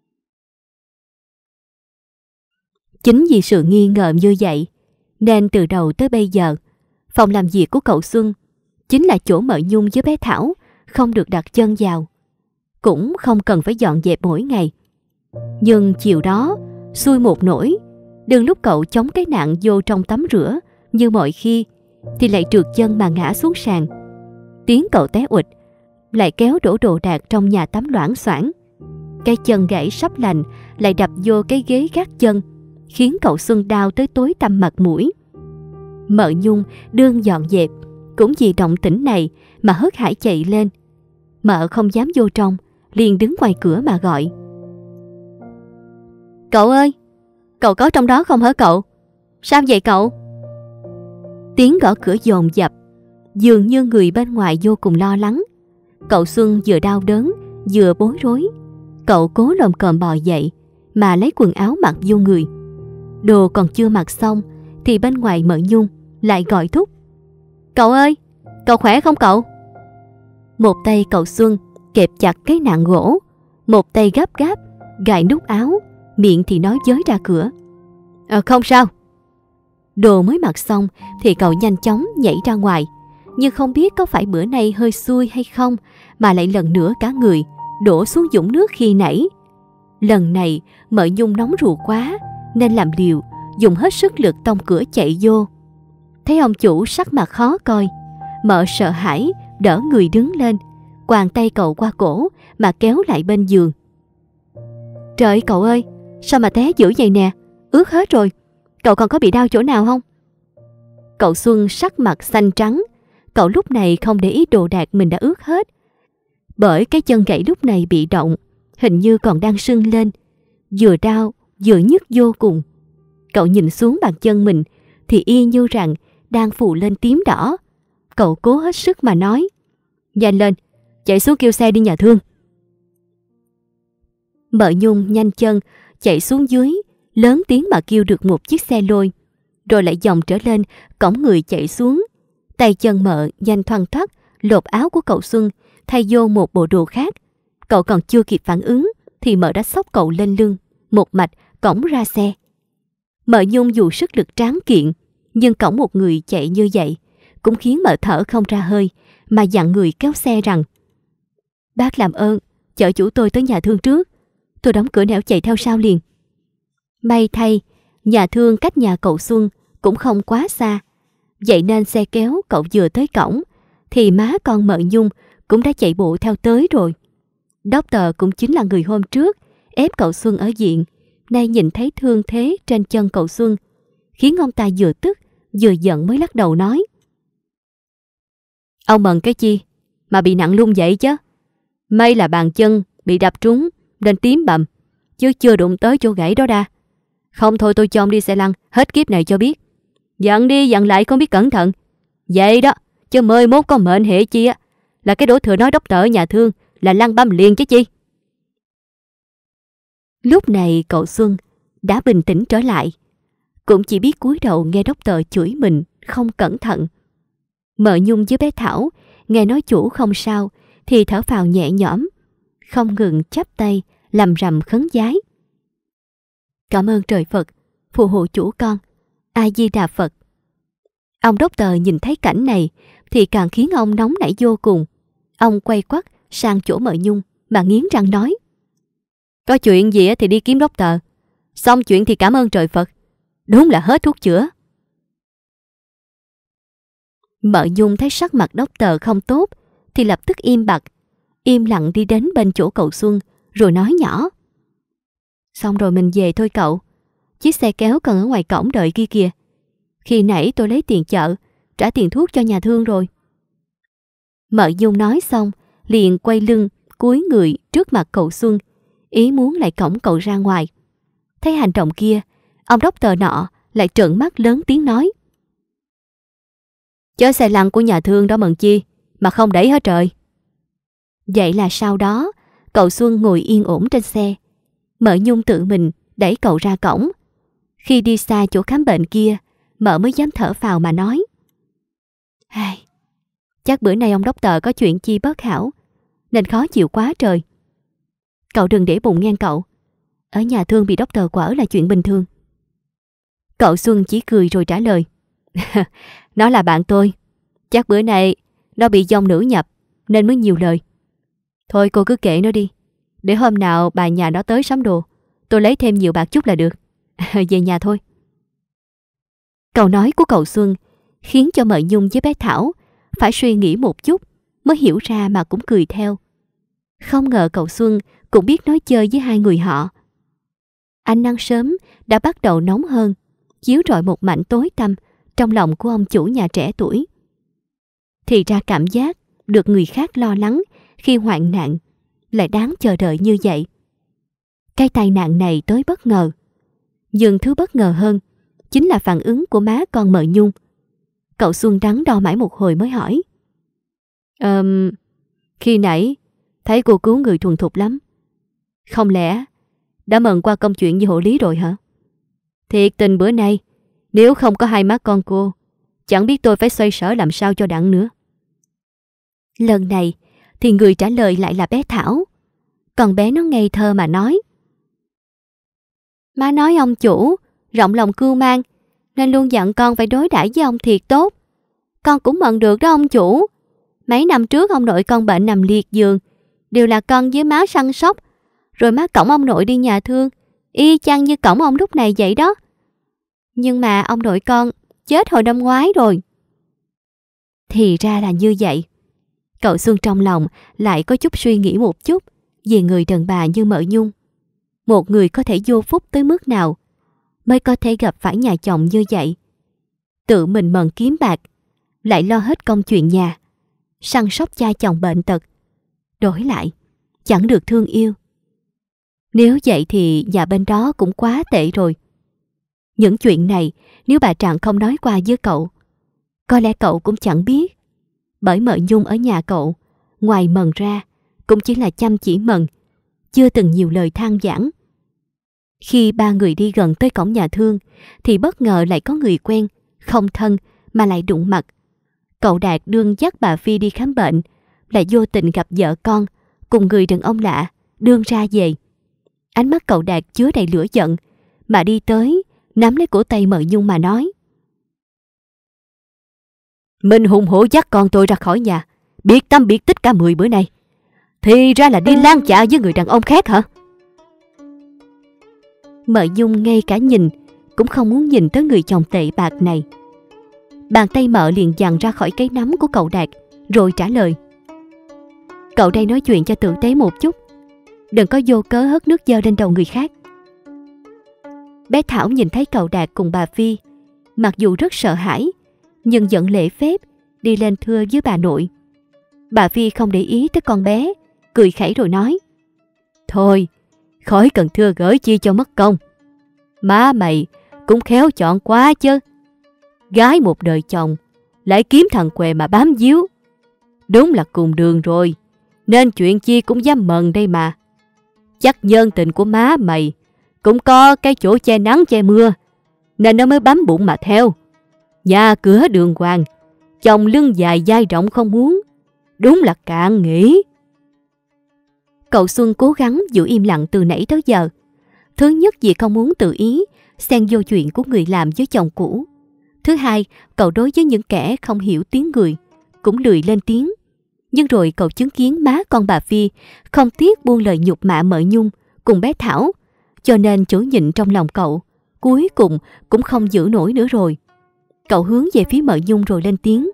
Chính vì sự nghi ngờ như vậy, nên từ đầu tới bây giờ, phòng làm việc của cậu Xuân chính là chỗ mợ Nhung với bé Thảo không được đặt chân vào, cũng không cần phải dọn dẹp mỗi ngày. Nhưng chiều đó, xui một nỗi, đừng lúc cậu chống cái nạn vô trong tắm rửa như mọi khi, thì lại trượt chân mà ngã xuống sàn. Tiếng cậu té ụt, lại kéo đổ đồ đạc trong nhà tắm loảng xoảng. Cái chân gãy sắp lành lại đập vô cái ghế gác chân, khiến cậu Xuân đau tới tối tăm mặt mũi. Mợ Nhung đương dọn dẹp, cũng vì động tĩnh này mà hớt hải chạy lên. Mợ không dám vô trong, liền đứng ngoài cửa mà gọi: cậu ơi, cậu có trong đó không hả cậu? Sao vậy cậu? Tiếng gõ cửa dồn dập, dường như người bên ngoài vô cùng lo lắng. Cậu Xuân vừa đau đớn vừa bối rối. Cậu cố lồm cồm bò dậy mà lấy quần áo mặc vô người. Đồ còn chưa mặc xong thì bên ngoài mợ Nhung lại gọi thúc: cậu ơi, cậu khỏe không cậu? Một tay cậu Xuân kẹp chặt cái nạn gỗ, một tay gấp gáp gài nút áo, miệng thì nói dới ra cửa: không sao. Đồ mới mặc xong thì cậu nhanh chóng nhảy ra ngoài, nhưng không biết có phải bữa nay hơi xui hay không mà lại lần nữa cả người đổ xuống vũng nước khi nãy. Lần này mợ Nhung nóng ruột quá nên làm liều, dùng hết sức lực tông cửa chạy vô. Thấy ông chủ sắc mặt khó coi, mợ sợ hãi đỡ người đứng lên, quàng tay cậu qua cổ mà kéo lại bên giường. Trời cậu ơi, sao mà té dữ vậy nè, ướt hết rồi, cậu còn có bị đau chỗ nào không? Cậu Xuân sắc mặt xanh trắng. Cậu lúc này không để ý đồ đạc mình đã ướt hết, bởi cái chân gãy lúc này bị động, hình như còn đang sưng lên, vừa đau vừa nhức vô cùng. Cậu nhìn xuống bàn chân mình thì y như rằng đang phù lên tím đỏ. Cậu cố hết sức mà nói: nhanh lên, chạy xuống kêu xe đi nhà thương. Mợ Nhung nhanh chân chạy xuống dưới, lớn tiếng mà kêu được một chiếc xe lôi, rồi lại dòng trở lên cõng người chạy xuống. Tay chân mợ nhanh thoăn thoắt lột áo của cậu Xuân, thay vô một bộ đồ khác. Cậu còn chưa kịp phản ứng thì Mợ đã xốc cậu lên lưng, một mạch cõng ra xe. Mợ Nhung dù sức lực tráng kiện, nhưng cõng một người chạy như vậy cũng khiến Mợ thở không ra hơi, mà dặn người kéo xe rằng: "Bác làm ơn chở chủ tôi tới nhà thương trước, tôi đóng cửa nẻo chạy theo sau liền." May thay, nhà thương cách nhà cậu Xuân cũng không quá xa, vậy nên xe kéo cậu vừa tới cổng thì má con Mợ Nhung cũng đã chạy bộ theo tới rồi. Doctor cũng chính là người hôm trước ép cậu Xuân ở viện, nay nhìn thấy thương thế trên chân cậu Xuân, khiến ông ta vừa tức vừa giận mới lắc đầu nói: "Ông mần cái chi mà bị nặng luôn vậy chứ? May là bàn chân bị đập trúng nên tím bầm, chứ chưa đụng tới chỗ gãy đó đa. Không thôi tôi cho ông đi xe lăn hết kiếp này cho biết. Dặn đi dặn lại không biết cẩn thận. Vậy đó, chứ mới mốt có mệnh hệ chi á, là cái đổ thừa nói doctor ở nhà thương là lăn băm liền chứ chi." Lúc này cậu Xuân đã bình tĩnh trở lại, cũng chỉ biết cúi đầu nghe doctor chửi mình không cẩn thận. Mợ Nhung với bé Thảo nghe nói chủ không sao thì thở phào nhẹ nhõm, không ngừng chắp tay làm rầm khấn vái: "Cảm ơn trời Phật phù hộ chủ con, A Di Đà Phật." Ông doctor nhìn thấy cảnh này thì càng khiến ông nóng nảy vô cùng. Ông quay quắt sang chỗ Mợ Nhung mà nghiến răng nói: "Có chuyện gì thì đi kiếm doctor, xong chuyện thì cảm ơn trời Phật, đúng là hết thuốc chữa." Mợ Nhung thấy sắc mặt doctor không tốt thì lập tức im bặt, im lặng đi đến bên chỗ cậu Xuân rồi nói nhỏ: "Xong rồi mình về thôi cậu, chiếc xe kéo còn ở ngoài cổng đợi kia kìa. Khi nãy tôi lấy tiền chợ trả tiền thuốc cho nhà thương rồi." Mợ Nhung nói xong liền quay lưng cúi người trước mặt cậu Xuân, ý muốn lại cõng cậu ra ngoài. Thấy hành động kia, ông doctor nọ lại trợn mắt lớn tiếng nói: "Chớ xe lăn của nhà thương đó mần chi mà không đẩy hết trời." Vậy là sau đó cậu Xuân ngồi yên ổn trên xe, Mợ Nhung tự mình đẩy cậu ra cổng. Khi đi xa chỗ khám bệnh kia, Mợ mới dám thở phào mà nói: "Ai, chắc bữa nay ông doctor có chuyện chi bất hảo nên khó chịu quá trời. Cậu đừng để bụng ngang cậu, ở nhà thương bị doctor quở là chuyện bình thường." Cậu Xuân chỉ cười rồi trả lời: "Nó là bạn tôi, chắc bữa nay nó bị dông nữ nhập nên mới nhiều lời. Thôi cô cứ kệ nó đi, để hôm nào bà nhà nó tới sắm đồ, tôi lấy thêm nhiều bạc chút là được. Về nhà thôi." Câu nói của cậu Xuân khiến cho Mợ Nhung với bé Thảo phải suy nghĩ một chút mới hiểu ra mà cũng cười theo. Không ngờ cậu Xuân cũng biết nói chơi với hai người họ. Ánh nắng sớm đã bắt đầu nóng hơn, chiếu rọi một mảnh tối tăm trong lòng của ông chủ nhà trẻ tuổi. Thì ra cảm giác được người khác lo lắng khi hoạn nạn lại đáng chờ đợi như vậy. Cái tai nạn này tới bất ngờ, nhưng thứ bất ngờ hơn chính là phản ứng của má con Mợ Nhung. Cậu Xuân đắn đo mãi một hồi mới hỏi: Khi nãy thấy cô cứu người thuần thục lắm, không lẽ đã mần qua công chuyện với hộ lý rồi hả? Thiệt tình bữa nay nếu không có hai má con cô, chẳng biết tôi phải xoay sở làm sao cho đặng nữa." Lần này thì người trả lời lại là bé Thảo. Còn bé nó ngây thơ mà nói: "Má nói ông chủ rộng lòng cưu mang nên luôn dặn con phải đối đãi với ông thiệt tốt. Con cũng mần được đó ông chủ. Mấy năm trước ông nội con bệnh nằm liệt giường, đều là con với má săn sóc, rồi má cõng ông nội đi nhà thương, y chang như cõng ông lúc này vậy đó. Nhưng mà ông nội con chết hồi năm ngoái rồi." Thì ra là như vậy. Cậu Xuân trong lòng lại có chút suy nghĩ một chút về người đàn bà như Mợ Nhung. Một người có thể vô phúc tới mức nào mới có thể gặp phải nhà chồng như vậy. Tự mình mần kiếm bạc, lại lo hết công chuyện nhà, săn sóc cha chồng bệnh tật, đổi lại chẳng được thương yêu. Nếu vậy thì nhà bên đó cũng quá tệ rồi. Những chuyện này nếu bà Trạng không nói qua với cậu, có lẽ cậu cũng chẳng biết. Bởi Mợ Nhung ở nhà cậu, ngoài mần ra cũng chỉ là chăm chỉ mần, chưa từng nhiều lời than vãn. Khi ba người đi gần tới cổng nhà thương thì bất ngờ lại có người quen, không thân mà lại đụng mặt. Cậu Đạt đương dắt bà Phi đi khám bệnh, lại vô tình gặp vợ con cùng người đàn ông lạ đương ra về. Ánh mắt cậu Đạt chứa đầy lửa giận, mà đi tới, nắm lấy cổ tay Mợ Nhung mà nói. Mình hùng hổ dắt con tôi ra khỏi nhà, biệt tâm biệt tích cả 10 bữa nay. Thì ra là đi lang chạ với người đàn ông khác hả? Mợ Nhung ngay cả nhìn cũng không muốn nhìn tới người chồng tệ bạc này. Bàn tay Mợ liền giằng ra khỏi cái nắm của cậu Đạt, rồi trả lời. Cậu đây nói chuyện cho tử tế một chút, đừng có vô cớ hất nước dơ lên đầu người khác. Bé Thảo nhìn thấy cậu Đạt cùng bà Phi, mặc dù rất sợ hãi, nhưng vẫn lễ phép đi lên thưa với bà nội. Bà Phi không để ý tới con bé, cười khẩy rồi nói. Thôi, khỏi cần thưa gửi chi cho mất công. Má mày cũng khéo chọn quá chứ. Gái một đời chồng, lại kiếm thằng què mà bám víu. Đúng là cùng đường rồi, nên chuyện chi cũng dám mần đây mà. Chắc nhân tình của má mày cũng có cái chỗ che nắng che mưa, nên nó mới bám bụng mà theo. Nhà cửa đường hoàng, chồng lưng dài vai rộng không muốn. Đúng là cạn nghĩ. Cậu Xuân cố gắng giữ im lặng từ nãy tới giờ. Thứ nhất vì không muốn tự ý xen vô chuyện của người làm với chồng cũ. Thứ hai, cậu đối với những kẻ không hiểu tiếng người cũng lười lên tiếng. Nhưng rồi cậu chứng kiến má con bà Phi không tiếc buông lời nhục mạ Mợ Nhung cùng bé Thảo, cho nên chỗ nhịn trong lòng cậu cuối cùng cũng không giữ nổi nữa rồi. Cậu hướng về phía Mợ Nhung rồi lên tiếng.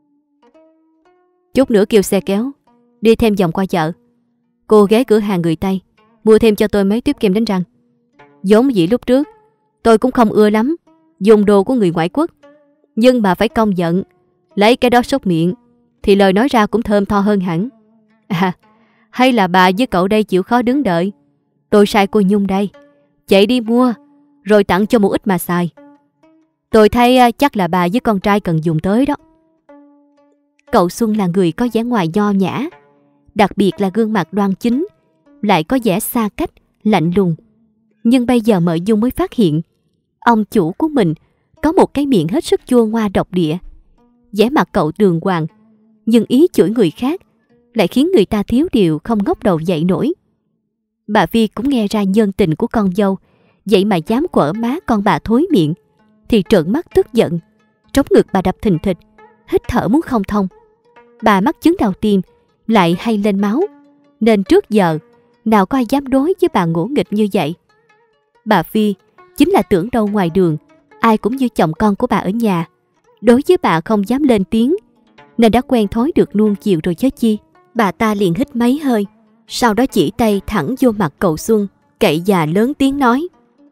Chút nữa kêu xe kéo đi thêm vòng qua chợ. Cô ghé cửa hàng người Tây mua thêm cho tôi mấy tuyếp kem đánh răng. Giống vậy lúc trước tôi cũng không ưa lắm dùng đồ của người ngoại quốc, nhưng mà phải công nhận lấy cái đó sốt miệng thì lời nói ra cũng thơm tho hơn hẳn. À, hay là bà với cậu đây chịu khó đứng đợi, tôi sai cô Nhung đây chạy đi mua rồi tặng cho một ít mà xài. Tôi thấy chắc là bà với con trai cần dùng tới đó. Cậu Xuân là người có vẻ ngoài nho nhã, đặc biệt là gương mặt đoan chính, lại có vẻ xa cách, lạnh lùng. Nhưng bây giờ Mợ Nhung mới phát hiện ông chủ của mình có một cái miệng hết sức chua ngoa độc địa. Vẻ mặt cậu đường hoàng, nhưng ý chửi người khác lại khiến người ta thiếu điều không ngóc đầu dậy nổi. Bà Vi cũng nghe ra nhân tình của con dâu, vậy mà dám quở má con bà thối miệng, thì trợn mắt tức giận. Trống ngực bà đập thình thịch, hít thở muốn không thông. Bà mắc chứng đau tim, lại hay lên máu, nên trước giờ nào có ai dám đối với bà ngỗ nghịch như vậy. Bà Phi chính là tưởng đâu ngoài đường ai cũng như chồng con của bà ở nhà, đối với bà không dám lên tiếng, nên đã quen thói được nuông chiều rồi chứ chi. Bà ta liền hít mấy hơi, sau đó chỉ tay thẳng vô mặt cậu Xuân, cậy già lớn tiếng nói.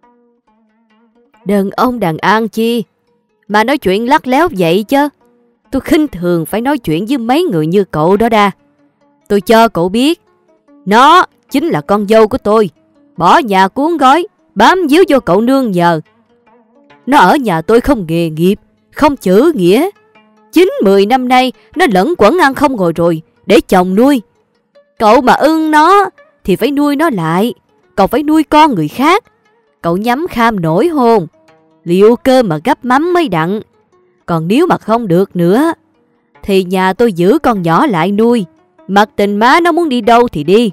Đàn ông đàn an chi mà nói chuyện lắt léo vậy chứ. Tôi khinh thường phải nói chuyện với mấy người như cậu đó đa. Tôi cho cậu biết, nó chính là con dâu của tôi, bỏ nhà cuốn gói, bám víu vô cậu nương nhờ. Nó ở nhà tôi không nghề nghiệp, không chữ nghĩa. 9-10 năm nay nó lẫn quẩn ăn không ngồi rồi, để chồng nuôi. Cậu mà ưng nó thì phải nuôi nó lại, cậu phải nuôi con người khác. Cậu nhắm kham nổi hôn, liệu cơ mà gắp mắm mới đặng. Còn nếu mà không được nữa thì nhà tôi giữ con nhỏ lại nuôi, mặc tình má nó muốn đi đâu thì đi.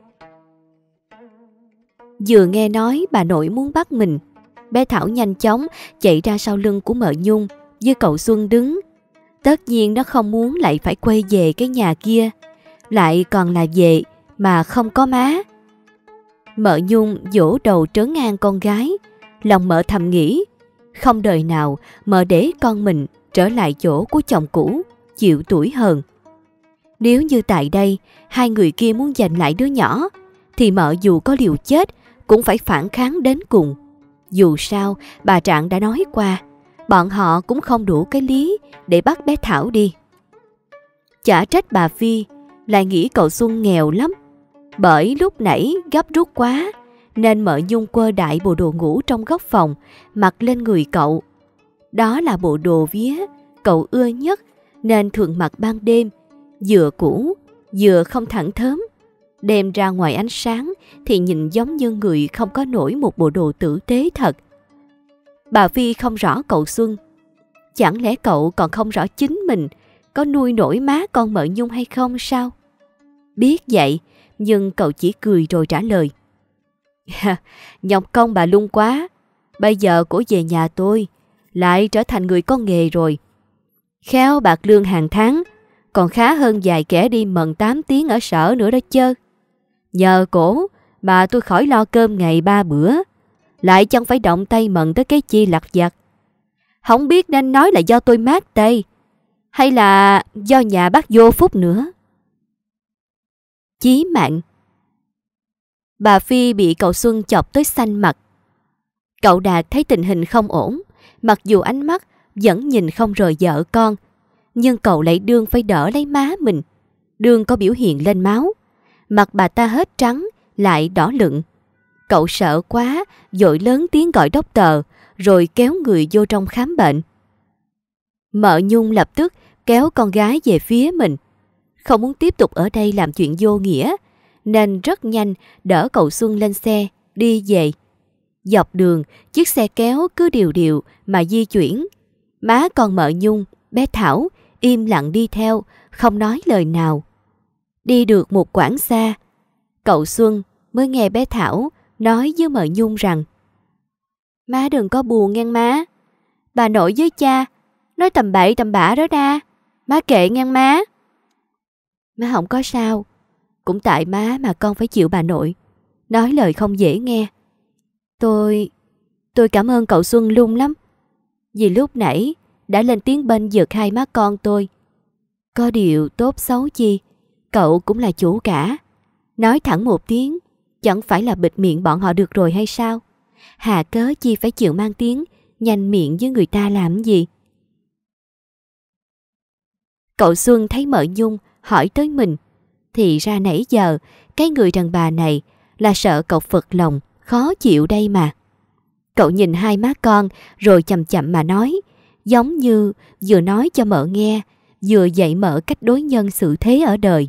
Vừa nghe nói bà nội muốn bắt mình, bé Thảo nhanh chóng chạy ra sau lưng của Mợ Nhung với cậu Xuân đứng. Tất nhiên nó không muốn lại phải quay về cái nhà kia, lại còn là về mà không có má. Mợ Nhung vỗ đầu trấn an con gái, lòng Mợ thầm nghĩ, không đời nào Mợ để con mình trở lại chỗ của chồng cũ, chịu tuổi hờn. Nếu như tại đây hai người kia muốn giành lại đứa nhỏ, thì Mợ dù có liều chết cũng phải phản kháng đến cùng. Dù sao bà Trạng đã nói qua, bọn họ cũng không đủ cái lý để bắt bé Thảo đi. Chả trách bà Phi lại nghĩ cậu Xuân nghèo lắm, bởi lúc nãy gấp rút quá nên Mợ Nhung quơ đại bộ đồ ngủ trong góc phòng mặc lên người cậu. Đó là bộ đồ vía cậu ưa nhất nên thường mặc ban đêm, vừa cũ vừa không thẳng thớm. Đem ra ngoài ánh sáng thì nhìn giống như người không có nổi một bộ đồ tử tế thật. Bà Phi không rõ cậu Xuân, chẳng lẽ cậu còn không rõ chính mình có nuôi nổi má con Mợ Nhung hay không sao? Biết vậy, nhưng cậu chỉ cười rồi trả lời. Nhọc công bà Lung quá. Bây giờ cổ về nhà tôi lại trở thành người có nghề rồi. Khéo bạc lương hàng tháng còn khá hơn vài kẻ đi mần 8 tiếng ở sở nữa đó chớ. Nhờ cổ mà tôi khỏi lo cơm ngày 3 bữa, lại chẳng phải động tay mần tới cái chi lặt vặt. Không biết nên nói là do tôi mát tay, hay là do nhà bác vô phúc nữa. Chí mạng. Bà Phi bị cậu Xuân chọc tới xanh mặt. Cậu Đạt thấy tình hình không ổn, mặc dù ánh mắt vẫn nhìn không rời vợ con, nhưng cậu lại đương phải đỡ lấy má mình. Đương có biểu hiện lên máu, mặt bà ta hết trắng lại đỏ lựng. Cậu sợ quá, vội lớn tiếng gọi doctor, rồi kéo người vô trong khám bệnh. Mợ Nhung lập tức kéo con gái về phía mình, không muốn tiếp tục ở đây làm chuyện vô nghĩa, nên rất nhanh đỡ cậu Xuân lên xe đi về. Dọc đường, chiếc xe kéo cứ điều điều mà di chuyển. Má con mợ Nhung, bé Thảo im lặng đi theo, không nói lời nào. Đi được một quãng xa, cậu Xuân mới nghe bé Thảo nói với mợ Nhung rằng: Má đừng có buồn nghe má. Bà nội với cha nói tầm bậy tầm bạ đó đa. Má kệ nghe má. Má không có sao. Cũng tại má mà con phải chịu bà nội nói lời không dễ nghe. Tôi cảm ơn cậu Xuân Lung lắm, vì lúc nãy đã lên tiếng bênh vực hai má con tôi. Có điều tốt xấu chi, cậu cũng là chủ cả. Nói thẳng một tiếng, chẳng phải là bịt miệng bọn họ được rồi hay sao? Hà cớ chi phải chịu mang tiếng nhanh miệng với người ta làm gì? Cậu Xuân thấy mợ Nhung hỏi tới mình, thì ra nãy giờ cái người đàn bà này là sợ cậu phật lòng khó chịu đây mà. Cậu nhìn hai má con rồi chậm chậm mà nói, giống như vừa nói cho mợ nghe, vừa dạy mợ cách đối nhân xử thế ở đời.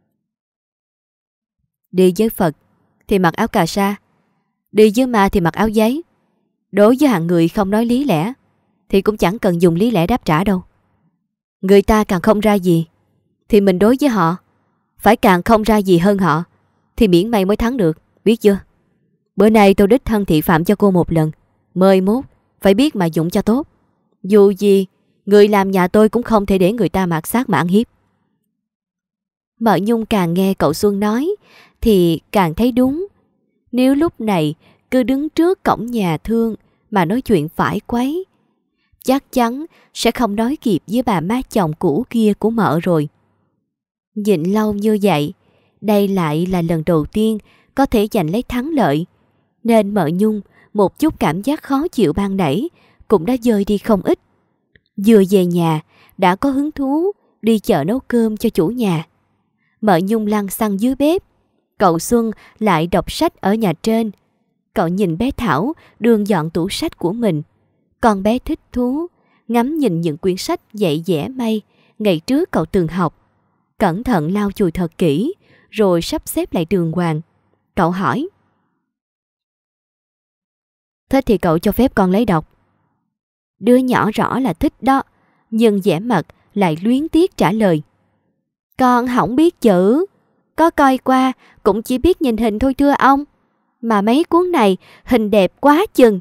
Đi với Phật thì mặc áo cà sa, đi với ma thì mặc áo giấy. Đối với hạng người không nói lý lẽ thì cũng chẳng cần dùng lý lẽ đáp trả đâu. Người ta càng không ra gì thì mình đối với họ phải càng không ra gì hơn họ, thì miễn mày mới thắng được, biết chưa? Bữa nay tôi đích thân thị phạm cho cô một lần, mời mốt phải biết mà dụng cho tốt. Dù gì người làm nhà tôi cũng không thể để người ta mạt sát mà ăn hiếp. Mợ Nhung càng nghe cậu Xuân nói thì càng thấy đúng. Nếu lúc này cứ đứng trước cổng nhà thương mà nói chuyện phải quấy, chắc chắn sẽ không nói kịp với bà má chồng cũ kia của mợ rồi. Nhịn lâu như vậy, đây lại là lần đầu tiên có thể giành lấy thắng lợi, nên mợ Nhung một chút cảm giác khó chịu ban nãy cũng đã dơi đi không ít. Vừa về nhà đã có hứng thú đi chợ nấu cơm cho chủ nhà. Mợ Nhung lăn xăng dưới bếp, cậu Xuân lại đọc sách ở nhà trên. Cậu nhìn bé Thảo đường dọn tủ sách của mình. Con bé thích thú ngắm nhìn những quyển sách dạy vẽ may ngày trước cậu từng học. Cẩn thận lau chùi thật kỹ, rồi sắp xếp lại đường hoàng. Cậu hỏi: Thích thì cậu cho phép con lấy đọc. Đứa nhỏ rõ là thích đó, nhưng vẻ mặt lại luyến tiếc trả lời: Con không biết chữ, có coi qua cũng chỉ biết nhìn hình thôi thưa ông. Mà mấy cuốn này hình đẹp quá chừng.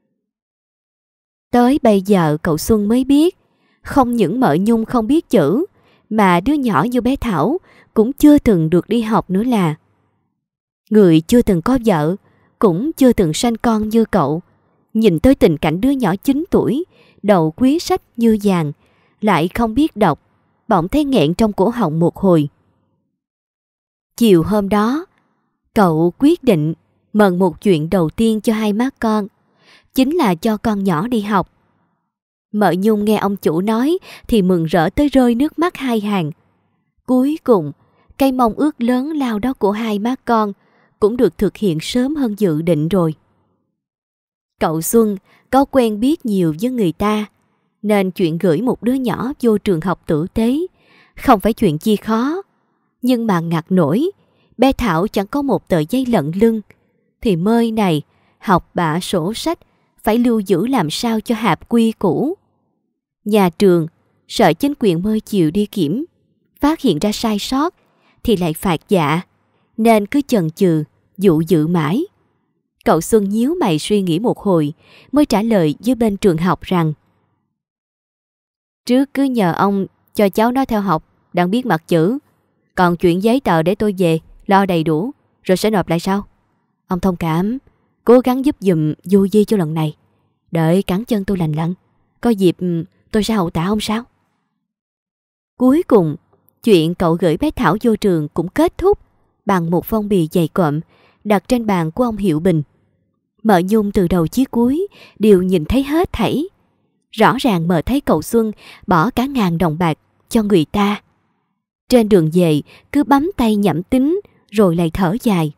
Tới bây giờ cậu Xuân mới biết, không những mợ Nhung không biết chữ, mà đứa nhỏ như bé Thảo cũng chưa từng được đi học nữa là. Người chưa từng có vợ, cũng chưa từng sanh con như cậu, nhìn tới tình cảnh đứa nhỏ 9 tuổi, đầu quý sách như vàng, lại không biết đọc, bỗng thấy nghẹn trong cổ họng một hồi. Chiều hôm đó, cậu quyết định mần một chuyện đầu tiên cho hai má con, chính là cho con nhỏ đi học. Mợ Nhung nghe ông chủ nói thì mừng rỡ tới rơi nước mắt hai hàng. Cuối cùng, cái mong ước lớn lao đó của hai má con cũng được thực hiện sớm hơn dự định rồi. Cậu Xuân có quen biết nhiều với người ta, nên chuyện gửi một đứa nhỏ vô trường học tử tế không phải chuyện chi khó. Nhưng mà ngặt nổi, bé Thảo chẳng có một tờ giấy lận lưng, thì mơi này học bạ sổ sách phải lưu giữ làm sao cho hạp quy củ. Nhà trường sợ chính quyền mơi chiều đi kiểm, phát hiện ra sai sót thì lại phạt dạ, nên cứ chần chừ dụ dự mãi. Cậu Xuân nhíu mày suy nghĩ một hồi mới trả lời với bên trường học rằng: Trước cứ nhờ ông cho cháu nó theo học đang biết mặt chữ, còn chuyện giấy tờ để tôi về lo đầy đủ rồi sẽ nộp lại sau. Ông thông cảm, cố gắng giúp giùm Du Di cho lần này. Đợi cẳng chân tôi lành lặn, có dịp tôi sẽ hậu tạ ông sao? Cuối cùng, chuyện cậu gửi bé Thảo vô trường cũng kết thúc bằng một phong bì dày cộm đặt trên bàn của ông Hiệu Bình. Mợ Nhung từ đầu chí cuối đều nhìn thấy hết thảy. Rõ ràng mợ thấy cậu Xuân bỏ cả 1.000 đồng bạc cho người ta. Trên đường về cứ bấm tay nhẩm tính rồi lại thở dài.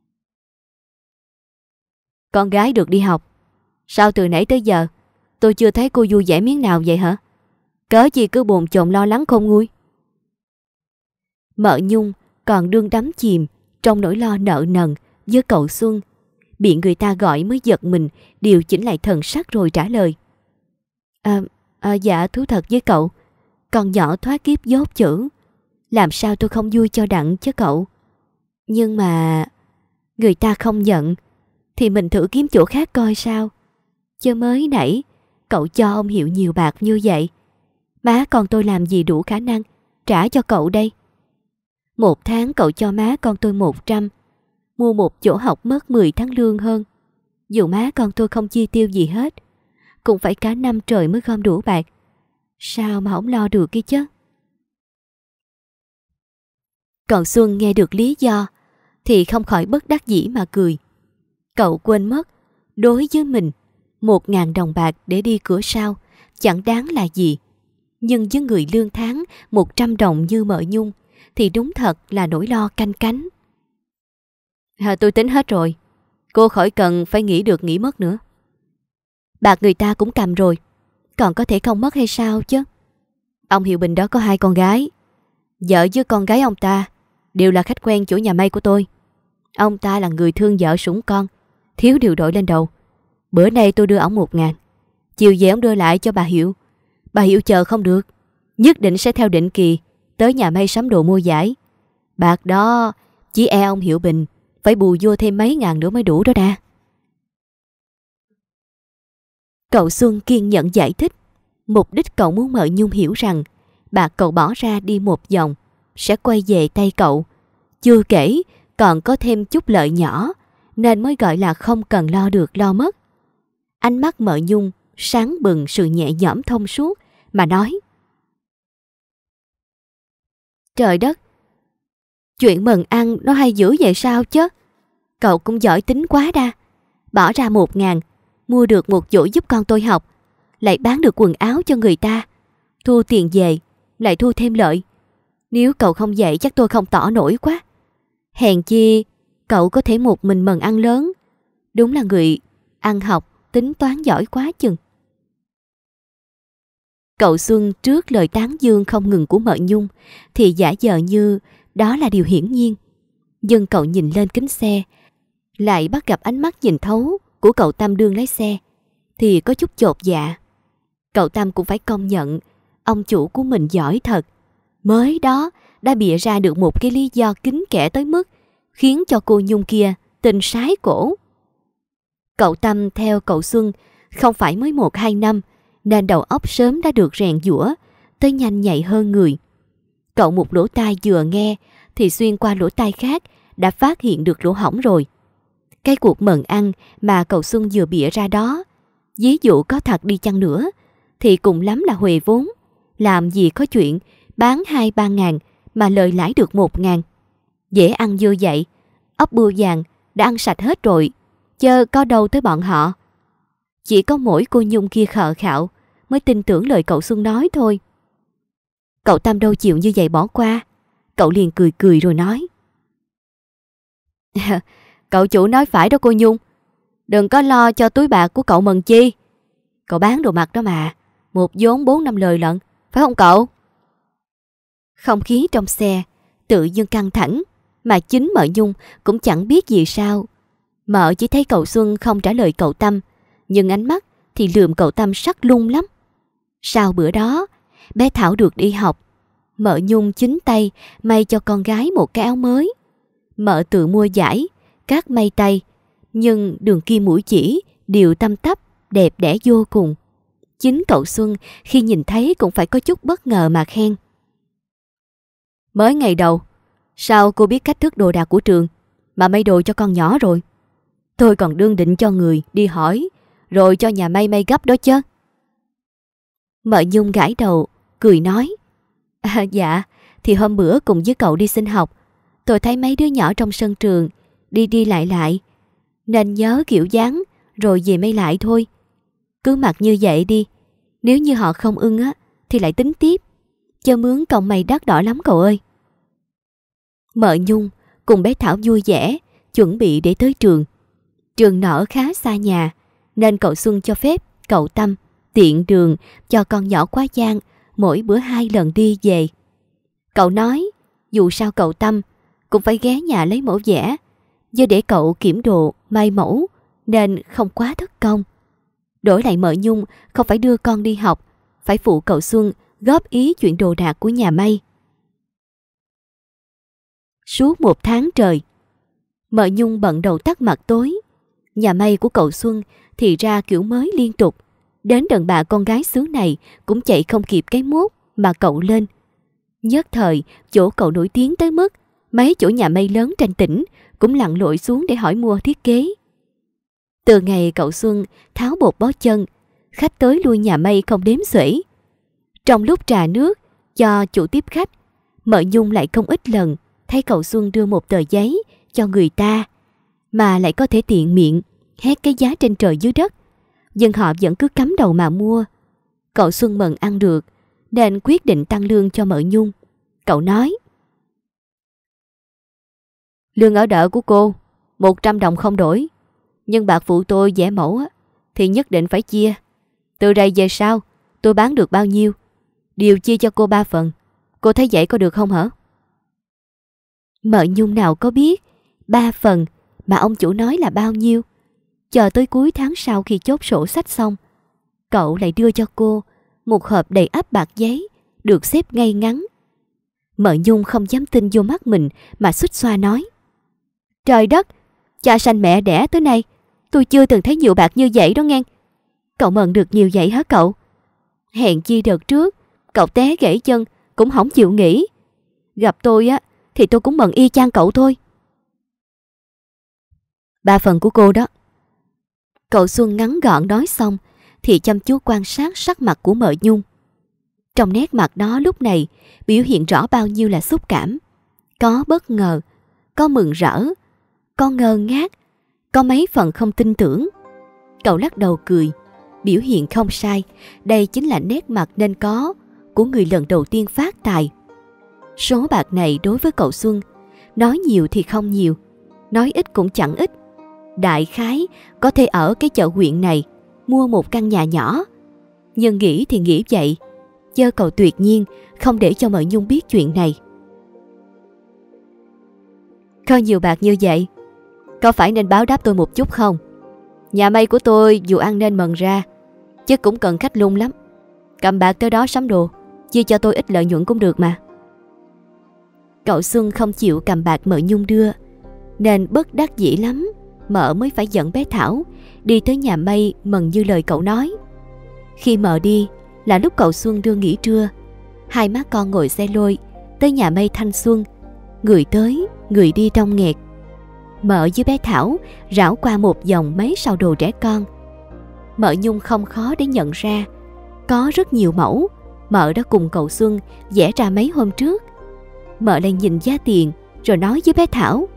Con gái được đi học, sao từ nãy tới giờ tôi chưa thấy cô vui vẻ miếng nào vậy hả? Cớ gì cứ bồn chồn lo lắng không nguôi? Mợ Nhung còn đương đắm chìm trong nỗi lo nợ nần với cậu Xuân, bị người ta gọi mới giật mình điều chỉnh lại thần sắc rồi trả lời: Dạ thú thật với cậu, con nhỏ thoát kiếp dốt chữ, làm sao tôi không vui cho đặng chứ cậu. Nhưng mà người ta không nhận thì mình thử kiếm chỗ khác coi sao. Chứ mới nãy cậu cho ông Hiệu nhiều bạc như vậy, má con tôi làm gì đủ khả năng trả cho cậu đây. 1 tháng cậu cho má con tôi 100, mua một chỗ học mất 10 tháng lương hơn. Dù má con tôi không chi tiêu gì hết, cũng phải cả năm trời mới gom đủ bạc. Sao mà không lo được kia chứ? Còn Xuân nghe được lý do thì không khỏi bất đắc dĩ mà cười. Cậu quên mất, đối với mình 1.000 đồng bạc để đi cửa sau chẳng đáng là gì. Nhưng với người lương tháng 100 đồng như mợ Nhung thì đúng thật là nỗi lo canh cánh. Tôi tính hết rồi, cô khỏi cần phải nghĩ được nghĩ mất nữa. Bạc người ta cũng cầm rồi, còn có thể không mất hay sao chứ? Ông Hiệu Bình đó có 2 con gái, vợ với con gái ông ta đều là khách quen chỗ nhà may của tôi. Ông ta là người thương vợ sủng con, thiếu điều đội lên đầu. Bữa nay tôi đưa ổng 1.000, chiều về ổng đưa lại cho bà Hiệu. Bà Hiệu chờ không được, nhất định sẽ theo định kỳ tới nhà may sắm đồ mua giải. Bạc đó chỉ e ông Hiệu Bình phải bù vô thêm mấy ngàn nữa mới đủ đó đa. Cậu Xuân kiên nhẫn giải thích. Mục đích cậu muốn mợ Nhung hiểu rằng bạc cậu bỏ ra đi một vòng sẽ quay về tay cậu. Chưa kể còn có thêm chút lợi nhỏ, nên mới gọi là không cần lo được lo mất. Ánh mắt mợ Nhung sáng bừng sự nhẹ nhõm thông suốt mà nói: Trời đất, chuyện mần ăn nó hay dữ vậy sao chứ? Cậu cũng giỏi tính quá đa. Bỏ ra 1.000 mua được một chỗ giúp con tôi học, lại bán được quần áo cho người ta, thu tiền về lại thu thêm lợi. Nếu cậu không dạy chắc tôi không tỏ nổi quá. Hèn chi cậu có thể một mình mần ăn lớn. Đúng là người ăn học tính toán giỏi quá chừng. Cậu Xuân trước lời tán dương không ngừng của mợ Nhung thì giả vờ như đó là điều hiển nhiên. Nhưng cậu nhìn lên kính xe, lại bắt gặp ánh mắt nhìn thấu của cậu Tam đương lái xe, thì có chút chột dạ. Cậu Tam cũng phải công nhận ông chủ của mình giỏi thật. Mới đó đã bịa ra được một cái lý do kín kẽ tới mức khiến cho cô Nhung kia tình sái cổ. Cậu Tam theo cậu Xuân không phải mới 1-2 năm, nên đầu óc sớm đã được rèn giũa tới nhanh nhạy hơn người. Cậu một lỗ tai vừa nghe thì xuyên qua lỗ tai khác đã phát hiện được lỗ hổng rồi. Cái cuộc mần ăn mà cậu Xuân vừa bịa ra đó, ví dụ có thật đi chăng nữa thì cùng lắm là huề vốn. Làm gì có chuyện bán 2-3 ngàn mà lời lãi được 1.000. Dễ ăn như vậy, ốc bươu vàng đã ăn sạch hết rồi, chớ có đâu tới bọn họ. Chỉ có mỗi cô Nhung kia khờ khạo mới tin tưởng lời cậu Xuân nói thôi. Cậu Tam đâu chịu như vậy bỏ qua. Cậu liền cười cười rồi nói: Cậu chủ nói phải đó cô Nhung. Đừng có lo cho túi bạc của cậu mần chi. Cậu bán đồ mặt đó mà, một vốn 4-5 lời lận, phải không cậu? Không khí trong xe tự dưng căng thẳng, mà chính mợ Nhung cũng chẳng biết gì sao. Mợ chỉ thấy cậu Xuân không trả lời cậu Tâm, nhưng ánh mắt thì lườm cậu Tâm sắc lung lắm. Sau bữa đó, bé Thảo được đi học, mợ Nhung chính tay may cho con gái một cái áo mới. Mợ tự mua vải, cát may tay, nhưng đường kim mũi chỉ đều tăm tắp, đẹp đẽ vô cùng. Chính cậu Xuân khi nhìn thấy cũng phải có chút bất ngờ mà khen. Mới ngày đầu, sao cô biết cách thức đồ đạc của trường mà may đồ cho con nhỏ rồi? Tôi còn đương định cho người đi hỏi, rồi cho nhà may may gấp đó chứ. Mợ Nhung gãi đầu, cười nói. Dạ, thì hôm bữa cùng với cậu đi xin học, tôi thấy mấy đứa nhỏ trong sân trường đi đi lại, nên nhớ kiểu dáng rồi về may lại thôi. Cứ mặc như vậy đi, nếu như họ không ưng á thì lại tính tiếp, chứ mướn công may đắt đỏ lắm cậu ơi. Mợ Nhung cùng bé Thảo vui vẻ chuẩn bị để tới trường. Trường nở khá xa nhà, nên cậu Xuân cho phép cậu Tâm tiện đường cho con nhỏ quá giang mỗi bữa 2 lần đi về. Cậu nói dù sao cậu Tâm cũng phải ghé nhà lấy mẫu vẽ, do để cậu kiểm đồ may mẫu nên không quá thất công. Đổi lại mợ Nhung không phải đưa con đi học, phải phụ cậu Xuân góp ý chuyện đồ đạc của nhà may. Suốt 1 tháng trời, mợ Nhung bận đầu tắt mặt tối. Nhà may của cậu Xuân thì ra kiểu mới liên tục. Đến đàn bà con gái xứ này cũng chạy không kịp cái mốt mà cậu lên. Nhất thời, chỗ cậu nổi tiếng tới mức mấy chỗ nhà may lớn trên tỉnh cũng lặn lội xuống để hỏi mua thiết kế. Từ ngày cậu Xuân tháo bột bó chân, khách tới lui nhà may không đếm xuể. Trong lúc trà nước cho chủ tiếp khách, mợ Nhung lại không ít lần thấy cậu Xuân đưa một tờ giấy cho người ta, mà lại có thể tiện miệng hét cái giá trên trời dưới đất, nhưng họ vẫn cứ cắm đầu mà mua. Cậu Xuân mừng ăn được nên quyết định tăng lương cho mợ Nhung. Cậu nói: Lương ở đợ của cô 100 đồng không đổi, nhưng bạc phụ tôi vẽ mẫu thì nhất định phải chia. Từ đây về sau tôi bán được bao nhiêu đều chia cho cô 3 phần. Cô thấy vậy có được không hả? Mợ Nhung nào có biết 3 phần mà ông chủ nói là bao nhiêu. Chờ tới cuối tháng sau khi chốt sổ sách xong, cậu lại đưa cho cô một hộp đầy ắp bạc giấy được xếp ngay ngắn. Mợ Nhung không dám tin vô mắt mình mà xuýt xoa nói: Trời đất, cha sanh mẹ đẻ tới nay tôi chưa từng thấy nhiều bạc như vậy đó nghe. Cậu mần được nhiều vậy hả cậu? Hèn chi đợt trước cậu té gãy chân cũng không chịu nghỉ. Gặp tôi á thì tôi cũng mần y chang cậu thôi. 3 phần của cô đó. Cậu Xuân ngắn gọn nói xong thì chăm chú quan sát sắc mặt của mợ Nhung. Trong nét mặt đó lúc này biểu hiện rõ bao nhiêu là xúc cảm. Có bất ngờ, có mừng rỡ, có ngơ ngác, có mấy phần không tin tưởng. Cậu lắc đầu cười, biểu hiện không sai. Đây chính là nét mặt nên có của người lần đầu tiên phát tài. Số bạc này đối với cậu Xuân, nói nhiều thì không nhiều, nói ít cũng chẳng ít. Đại khái có thể ở cái chợ huyện này mua một căn nhà nhỏ. Nhưng nghĩ thì nghĩ vậy, chứ cậu tuyệt nhiên không để cho mợ Nhung biết chuyện này. Có nhiều bạc như vậy, có phải nên báo đáp tôi một chút không? Nhà may của tôi dù ăn nên mần ra, chứ cũng cần khách lung lắm. Cầm bạc tới đó sắm đồ, chia cho tôi ít lợi nhuận cũng được mà. Cậu Xuân không chịu cầm bạc mợ Nhung đưa, nên bất đắc dĩ lắm, mợ mới phải dẫn bé Thảo đi tới nhà may mần như lời cậu nói. Khi mợ đi là lúc cậu Xuân đưa nghỉ trưa. Hai má con ngồi xe lôi tới nhà may thanh xuân, người tới người đi đông nghẹt. Mợ với bé Thảo rảo qua một vòng mấy sào đồ trẻ con. Mợ Nhung không khó để nhận ra có rất nhiều mẫu mợ đã cùng cậu Xuân vẽ ra mấy hôm trước. Mợ lại nhìn giá tiền rồi nói với bé Thảo: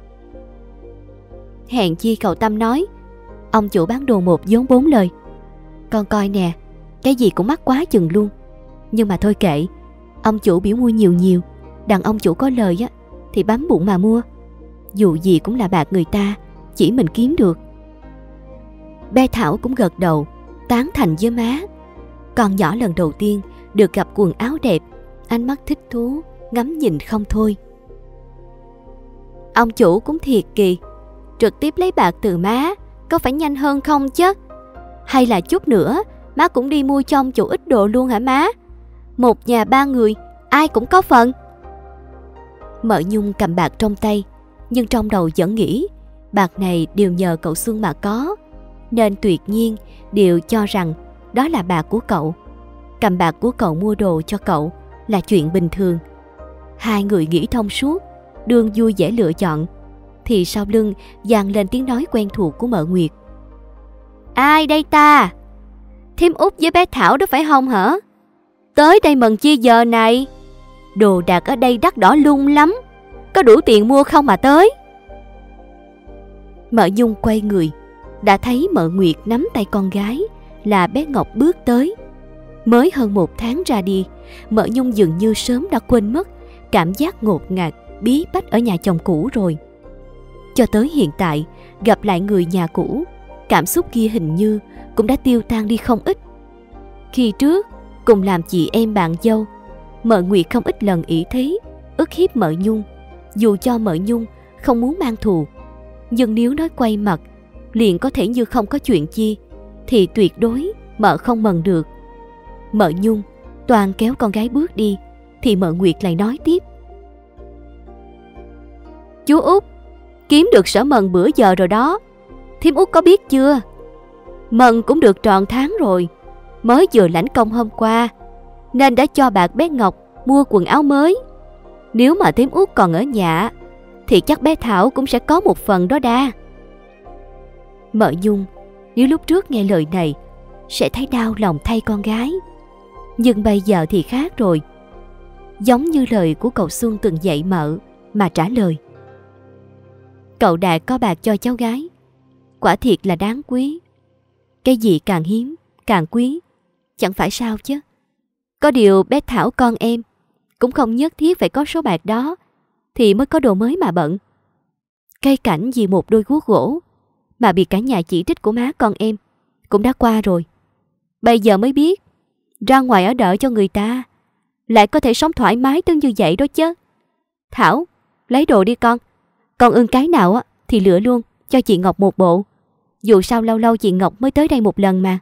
Hèn chi cậu Tâm nói ông chủ bán đồ 1 vốn 4 lời. Con coi nè, cái gì cũng mắc quá chừng luôn. Nhưng mà thôi kệ, ông chủ biểu mua nhiều nhiều, đàn ông chủ có lời á thì bám bụng mà mua. Dù gì cũng là bạc người ta, chỉ mình kiếm được. Bé Thảo cũng gật đầu tán thành với má. Con nhỏ lần đầu tiên được gặp quần áo đẹp, ánh mắt thích thú ngắm nhìn không thôi. Ông chủ cũng thiệt kỳ, trực tiếp lấy bạc từ má có phải nhanh hơn không chứ? Hay là chút nữa má cũng đi mua cho ông chủ ít đồ luôn hả má? Một nhà 3 người, ai cũng có phần. Mợ Nhung cầm bạc trong tay, nhưng trong đầu vẫn nghĩ Bạc này đều nhờ cậu Xuân mà có, nên tuyệt nhiên đều cho rằng đó là bạc của cậu. Cầm bạc của cậu mua đồ cho cậu là chuyện bình thường. Hai người nghĩ thông suốt, đương vui dễ lựa chọn, thì sau lưng vang lên tiếng nói quen thuộc của Mợ Nguyệt. Ai đây ta? Thím Út với bé Thảo đó phải không hả? Tới đây mần chi giờ này? Đồ đạc ở đây đắt đỏ lung lắm, có đủ tiền mua không mà tới? Mợ Nhung quay người, đã thấy Mợ Nguyệt nắm tay con gái là bé Ngọc bước tới. Mới hơn 1 tháng ra đi, Mợ Nhung dường như sớm đã quên mất cảm giác ngột ngạt, bí bách ở nhà chồng cũ rồi. Cho tới hiện tại, gặp lại người nhà cũ, cảm xúc kia hình như cũng đã tiêu tan đi không ít. Khi trước, cùng làm chị em bạn dâu, Mợ Nguyệt không ít lần ỷ thế, ức hiếp Mợ Nhung. Dù cho Mợ Nhung không muốn mang thù, nhưng nếu nói quay mặt, liền có thể như không có chuyện chi, thì tuyệt đối Mợ không mần được. Mợ Nhung toàn kéo con gái bước đi, thì Mợ Nguyệt lại nói tiếp. Chú Út, kiếm được sở mần bữa giờ rồi đó. Thím Út có biết chưa? Mần cũng được tròn tháng rồi, mới vừa lãnh công hôm qua, nên đã cho bạc bé Ngọc mua quần áo mới. Nếu mà thím Út còn ở nhà, thì chắc bé Thảo cũng sẽ có một phần đó đa. Mợ Nhung nếu lúc trước nghe lời này sẽ thấy đau lòng thay con gái, nhưng bây giờ thì khác rồi. Giống như lời của cậu Xuân từng dạy Mợ mà trả lời. Cậu Đạt có bạc cho cháu gái, quả thiệt là đáng quý. Cái gì càng hiếm càng quý, chẳng phải sao chứ. Có điều bé Thảo con em cũng không nhất thiết phải có số bạc đó thì mới có đồ mới mà bận. Cây cảnh vì một đôi guốc gỗ mà bị cả nhà chỉ trích của má con em cũng đã qua rồi. Bây giờ mới biết ra ngoài ở đợi cho người ta lại có thể sống thoải mái tới như vậy đó chứ. Thảo, lấy đồ đi con. Con ưng cái nào á thì lựa luôn cho chị Ngọc một bộ. Dù sao lâu lâu chị Ngọc mới tới đây một lần mà.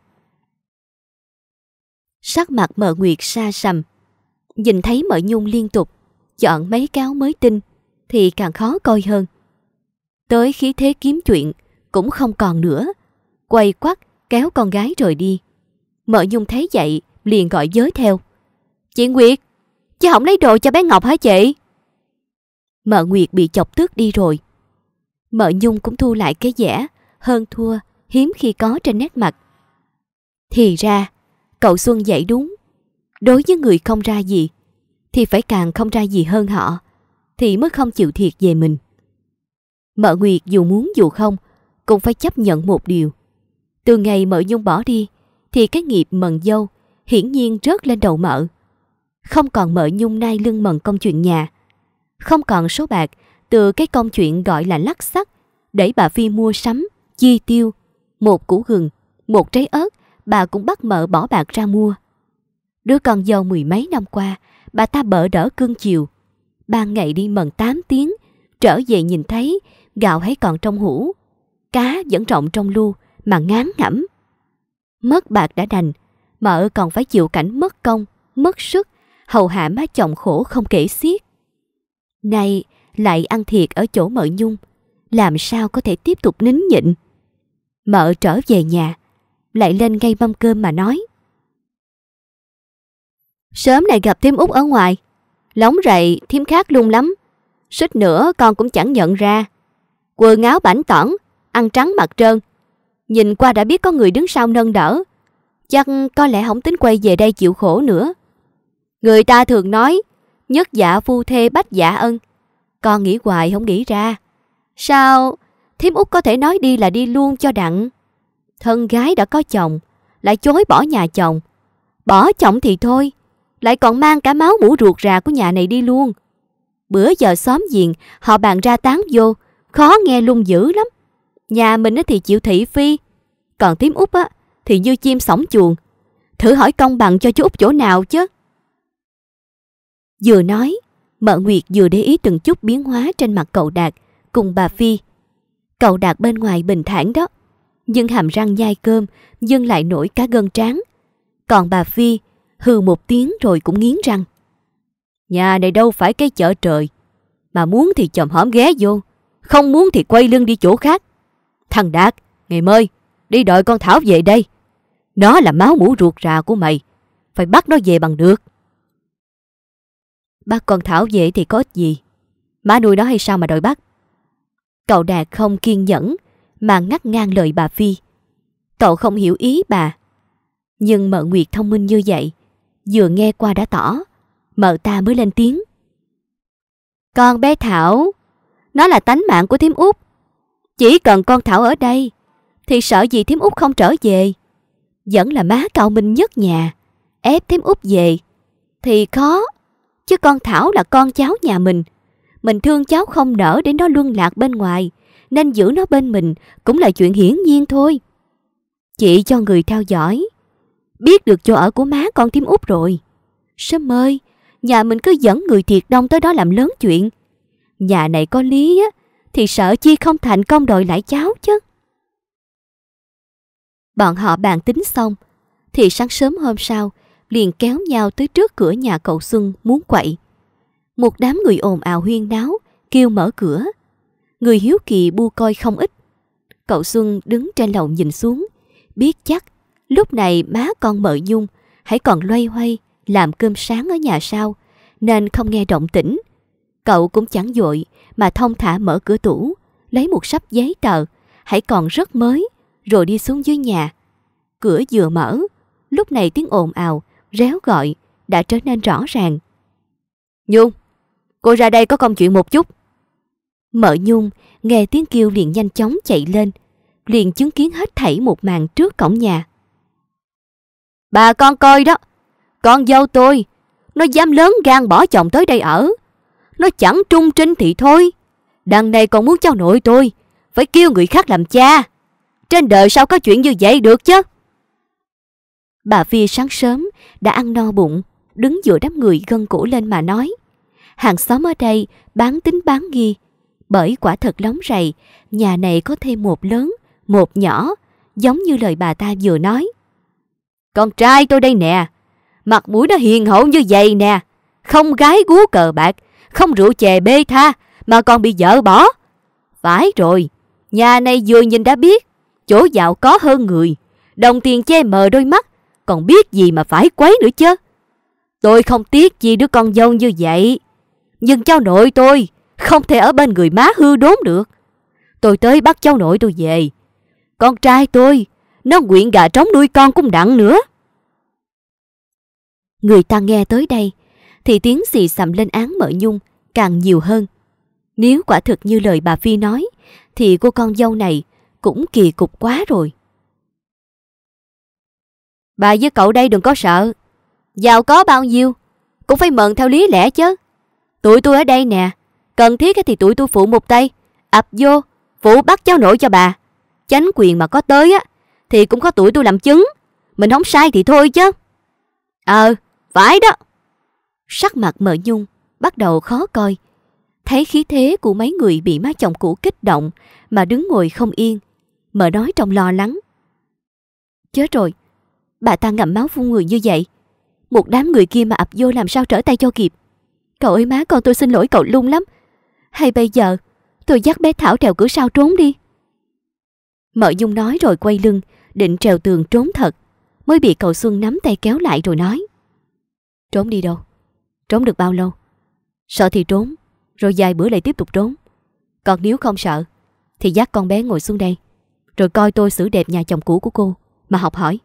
Sắc mặt Mợ Nguyệt sa sầm, nhìn thấy Mợ Nhung liên tục chọn mấy cái áo mới tinh thì càng khó coi hơn. Tới khí thế kiếm chuyện cũng không còn nữa, quay quắt kéo con gái rời đi. Mợ Nhung thấy vậy liền gọi giới theo. Chị Nguyệt, chị không lấy đồ cho bé Ngọc hả chị? Mợ Nguyệt bị chọc tức đi rồi. Mợ Nhung cũng thu lại cái vẻ hơn thua hiếm khi có trên nét mặt. Thì ra cậu Xuân dạy đúng, đối với người không ra gì thì phải càng không ra gì hơn họ, thì mới không chịu thiệt về mình. Mợ Nguyệt dù muốn dù không cũng phải chấp nhận một điều. Từ ngày Mợ Nhung bỏ đi thì cái nghiệp mần dâu hiển nhiên rớt lên đầu Mợ. Không còn Mợ Nhung nay lưng mần công chuyện nhà, không còn số bạc từ cái công chuyện gọi là lắc xắc để bà Phi mua sắm, chi tiêu. Một củ gừng, một trái ớt bà cũng bắt Mợ bỏ bạc ra mua. Đứa con dâu 10 mấy năm qua bà ta bợ đỡ cưng chiều. Ban ngày đi mần 8 tiếng, trở về nhìn thấy gạo hay còn trong hũ, cá vẫn rộng trong lu mà ngán ngẩm. Mất bạc đã đành, Mợ còn phải chịu cảnh mất công, mất sức, hầu hạ má chồng khổ không kể xiết. Nay lại ăn thiệt ở chỗ Mợ Nhung, làm sao có thể tiếp tục nín nhịn. Mợ trở về nhà, lại lên ngay mâm cơm mà nói. Sớm này gặp thím Út ở ngoài, lóng rậy thím khác luôn lắm. Suýt nữa con cũng chẳng nhận ra. Quần áo bảnh tỏn, ăn trắng mặt trơn, nhìn qua đã biết có người đứng sau nâng đỡ. Chắc có lẽ không tính quay về đây chịu khổ nữa. Người ta thường nói nhất dạ phu thê bách dạ ân. Con nghĩ hoài không nghĩ ra, sao thím Út có thể nói đi là đi luôn cho đặng. Thân gái đã có chồng lại chối bỏ nhà chồng, bỏ chồng thì thôi, lại còn mang cả máu mủ ruột rà của nhà này đi luôn. Bữa giờ xóm giềng họ bàn ra tán vô, khó nghe lung dữ lắm. Nhà mình thì chịu thị phi, còn thím Út á thì như chim sổng chuồng. Thử hỏi công bằng cho chú Út chỗ nào chứ. Vừa nói, Mợ Nguyệt vừa để ý từng chút biến hóa trên mặt cậu Đạt cùng bà Phi. Cậu Đạt bên ngoài bình thản đó, nhưng hàm răng nhai cơm dâng lại nổi cả gân trán. Còn bà Phi hừ một tiếng rồi cũng nghiến răng. Nhà này đâu phải cái chợ trời, mà muốn thì chòm hõm ghé vô, Không muốn thì quay lưng đi chỗ khác. Thằng Đạt, ngày mơi, đi đợi con Thảo về đây. Nó là máu mủ ruột rà của mày, phải bắt nó về bằng được. Bắt con Thảo về thì có ích gì? Má nuôi nó hay sao mà đòi bắt? Cậu Đạt không kiên nhẫn mà ngắt ngang lời bà Phi. Cậu không hiểu ý bà. Nhưng mợ Nguyệt thông minh như vậy, vừa nghe qua đã tỏ. Mợ ta mới lên tiếng. Con bé Thảo, nó là tánh mạng của thím Út. Chỉ cần con Thảo ở đây thì sợ gì thím Út không trở về. Vẫn là má cậu Minh nhất nhà, ép thím Út về thì khó. Chứ con Thảo là con cháu nhà mình thương cháu không nỡ để nó luân lạc bên ngoài, nên giữ nó bên mình cũng là chuyện hiển nhiên thôi. Chị cho người theo dõi, biết được chỗ ở của má con thím Út rồi. Sớm ơi, nhà mình cứ dẫn người thiệt đông tới đó làm lớn chuyện. Nhà này có lý á, thì sợ chi không thành công đòi lại cháu chứ. Bọn họ bàn tính xong, thì sáng sớm hôm sau liền kéo nhau tới trước cửa nhà cậu Xuân muốn quậy. Một đám người ồn ào huyên náo, kêu mở cửa. Người hiếu kỳ bu coi không ít. Cậu Xuân đứng trên lầu nhìn xuống, biết chắc lúc này má con Mợ Nhung hãy còn loay hoay làm cơm sáng ở nhà sau, nên không nghe động tĩnh. Cậu cũng chẳng vội mà thong thả mở cửa tủ, lấy một sắp giấy tờ hãy còn rất mới, rồi đi xuống dưới nhà. Cửa vừa mở, lúc này tiếng ồn ào réo gọi đã trở nên rõ ràng. Nhung, cô ra đây có công chuyện một chút. Mợ Nhung nghe tiếng kêu liền nhanh chóng chạy lên, liền chứng kiến hết thảy một màn trước cổng nhà. Bà con coi đó, con dâu tôi, nó dám lớn gan bỏ chồng tới đây ở. Nó chẳng trung trinh thì thôi, đằng này còn muốn cháu nội tôi phải kêu người khác làm cha. Trên đời sao có chuyện như vậy được chứ? Bà Phi sáng sớm đã ăn no bụng, đứng giữa đám người gân cổ lên mà nói. Hàng xóm ở đây bán tính bán nghi, bởi quả thật lóng rầy, nhà này có thêm một lớn, một nhỏ, giống như lời bà ta vừa nói. Con trai tôi đây nè, mặt mũi nó hiền hậu như vậy nè, không gái gú cờ bạc, không rượu chè bê tha, mà còn bị vợ bỏ. Phải rồi, nhà này vừa nhìn đã biết, chỗ giàu có hơn người, đồng tiền che mờ đôi mắt, còn biết gì mà phải quấy nữa chứ. Tôi không tiếc gì đứa con dâu như vậy, nhưng cháu nội tôi không thể ở bên người má hư đốn được. Tôi tới bắt cháu nội tôi về. Con trai tôi, nó nguyện gà trống nuôi con cũng đặng nữa. Người ta nghe tới đây thì tiếng xì xầm lên án Mợ Nhung càng nhiều hơn. Nếu quả thực như lời bà Phi nói thì cô con dâu này cũng kỳ cục quá rồi. Bà với cậu đây đừng có sợ, giàu có bao nhiêu cũng phải mượn theo lý lẽ chứ. Tụi tôi ở đây nè, cần thiết thì tụi tôi phụ một tay, ập vô phụ bắt cháu nội cho bà. Chánh quyền mà có tới á thì cũng có tụi tôi làm chứng, mình không sai thì thôi chứ. Phải đó. Sắc mặt Mợ Nhung bắt đầu khó coi. Thấy khí thế của mấy người bị má chồng cũ kích động mà đứng ngồi không yên, Mợ nói trong lo lắng. Chết rồi, bà ta ngậm máu phun người như vậy, một đám người kia mà ập vô làm sao trở tay cho kịp. Cậu ơi má, con tôi xin lỗi cậu Lung lắm. Hay bây giờ tôi dắt bé Thảo trèo cửa sau trốn đi. Mợ Nhung nói rồi quay lưng định trèo tường trốn thật, mới bị cậu Xuân nắm tay kéo lại rồi nói. Trốn đi đâu? Trốn được bao lâu? Sợ thì trốn, rồi vài bữa lại tiếp tục trốn. Còn nếu không sợ thì dắt con bé ngồi xuống đây, rồi coi tôi xử đẹp nhà chồng cũ của cô mà học hỏi.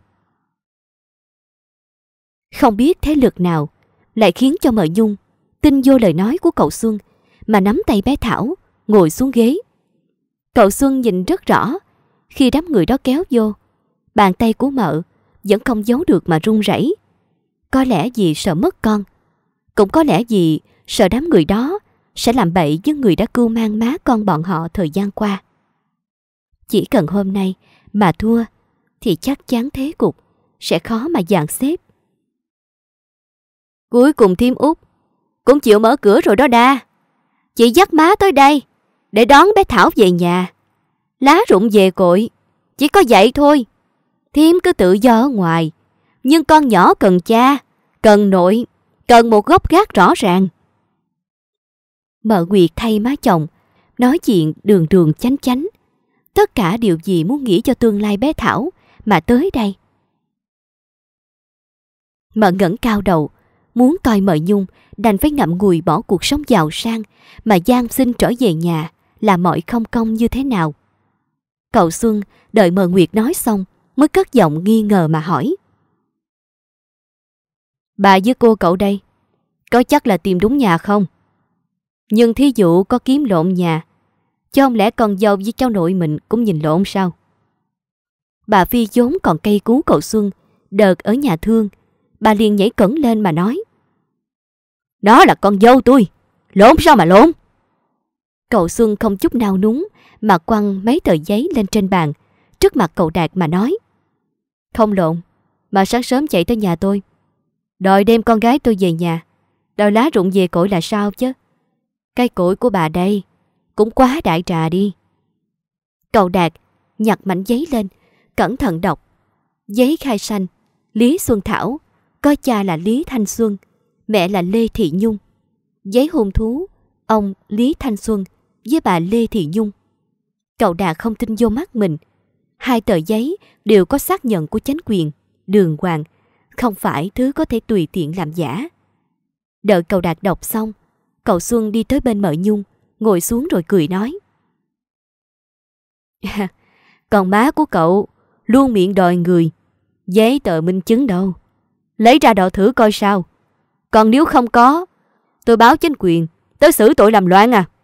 Không biết thế lực nào lại khiến cho Mợ Nhung tin vô lời nói của cậu Xuân mà nắm tay bé Thảo ngồi xuống ghế. Cậu Xuân nhìn rất rõ, khi đám người đó kéo vô, bàn tay của Mợ vẫn không giấu được mà run rẩy. Có lẽ vì sợ mất con, cũng có lẽ vì sợ đám người đó sẽ làm bậy với người đã cưu mang má con bọn họ thời gian qua. Chỉ cần hôm nay mà thua thì chắc chắn thế cục sẽ khó mà dàn xếp. Cuối cùng thím Út cũng chịu mở cửa rồi đó đa. Chị dắt má tới đây để đón bé Thảo về nhà. Lá rụng về cội, chỉ có vậy thôi. Thím cứ tự do ở ngoài, nhưng con nhỏ cần cha, cần nội, cần một gốc gác rõ ràng. Mợ Nguyệt thay má chồng nói chuyện đường đường chánh chánh. Tất cả điều gì muốn nghĩ cho tương lai bé Thảo mà tới đây. Mợ ngẩng cao đầu, muốn coi Mợ Nhung đành phải ngậm ngùi bỏ cuộc sống giàu sang mà van xin trở về nhà làm mọi không công như thế nào. Cậu Xuân đợi Mợ Nguyệt nói xong mới cất giọng nghi ngờ mà hỏi: Bà với cô cậu đây, có chắc là tìm đúng nhà không? Nhưng thí dụ có kiếm lộn nhà, chứ không lẽ con dâu với cháu nội mình cũng nhìn lộn sao? Bà Phi vốn còn cay cú cậu Xuân, đợt ở nhà thương, bà liền nhảy cẫng lên mà nói: Đó là con dâu tôi, lộn sao mà lộn? Cậu Xuân không chút nao núng mà quăng mấy tờ giấy lên trên bàn trước mặt cậu Đạt mà nói: Không lộn, mà sáng sớm chạy tới nhà tôi, đòi đem con gái tôi về nhà, đòi lá rụng về cội là sao chứ? Cái cội của bà đây cũng quá đại trà đi. Cậu Đạt nhặt mảnh giấy lên, cẩn thận đọc. Giấy khai sanh Lý Xuân Thảo, có cha là Lý Thanh Xuân, mẹ là Lê Thị Nhung. Giấy hôn thú ông Lý Thanh Xuân với bà Lê Thị Nhung. Cậu Đạt không tin vô mắt mình. Hai tờ giấy đều có xác nhận của chánh quyền, đường hoàng, không phải thứ có thể tùy tiện làm giả. Đợi cậu Đạt đọc xong, cậu Xuân đi tới bên Mợ Nhung, ngồi xuống rồi cười nói: Còn má của cậu luôn miệng đòi người, giấy tờ minh chứng đâu, lấy ra đọ thử coi sao. Còn nếu không có, tôi báo chính quyền tới xử tội làm loạn à.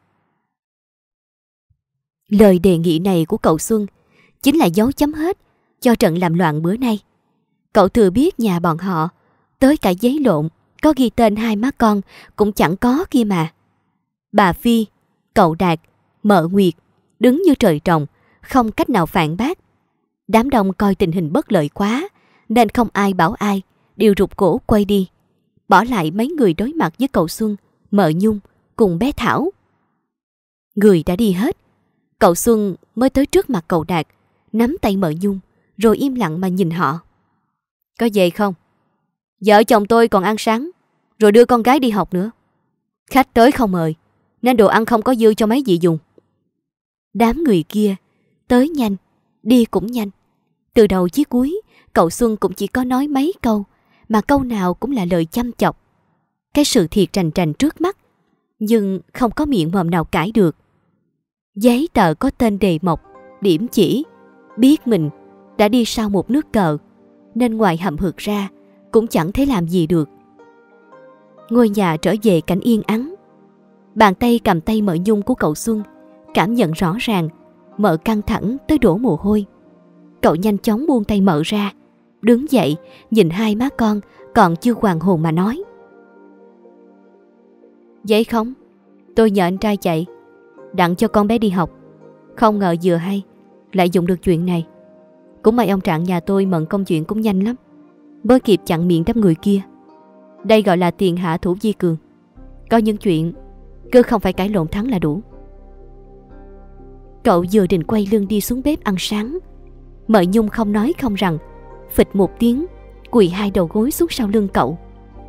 Lời đề nghị này của cậu Xuân chính là dấu chấm hết cho trận làm loạn bữa nay. Cậu thừa biết nhà bọn họ tới cả giấy lộn có ghi tên hai má con cũng chẳng có kia mà. Bà Phi, cậu Đạt, Mợ Nguyệt đứng như trời trồng, không cách nào phản bác. Đám đông coi tình hình bất lợi quá nên không ai bảo ai, đều rụt cổ quay đi, bỏ lại mấy người đối mặt với cậu Xuân, Mợ Nhung cùng bé Thảo. Người đã đi hết, cậu Xuân mới tới trước mặt cậu Đạt, nắm tay Mợ Nhung rồi im lặng mà nhìn họ. Có về không? Vợ chồng tôi còn ăn sáng rồi đưa con gái đi học nữa. Khách tới không mời nên đồ ăn không có dư cho mấy vị dùng. Đám người kia tới nhanh, đi cũng nhanh. Từ đầu chí cuối, cậu Xuân cũng chỉ có nói mấy câu, mà câu nào cũng là lời chăm chọc. Cái sự thiệt rành rành trước mắt, nhưng không có miệng mồm nào cãi được. Giấy tờ có tên đề mộc, điểm chỉ, biết mình đã đi sau một nước cờ, nên ngoài hậm hực ra cũng chẳng thể làm gì được. Ngôi nhà trở về cảnh yên ắng. Bàn tay cầm tay Mợ Nhung của cậu Xuân cảm nhận rõ ràng Mợ căng thẳng tới đổ mồ hôi. Cậu nhanh chóng buông tay Mợ ra, đứng dậy nhìn hai má con còn chưa hoàn hồn mà nói: Vậy không, tôi nhờ anh trai chạy đặng cho con bé đi học. Không ngờ vừa hay lại dùng được chuyện này. Cũng may ông Trạng nhà tôi mận công chuyện cũng nhanh lắm, mới kịp chặn miệng đám người kia. Đây gọi là tiền hạ thủ vi cường. Có những chuyện cứ không phải cãi lộn thắng là đủ. Cậu vừa định quay lưng đi xuống bếp ăn sáng, Mợ Nhung không nói không rằng, phịch một tiếng quỳ hai đầu gối xuống sau lưng cậu.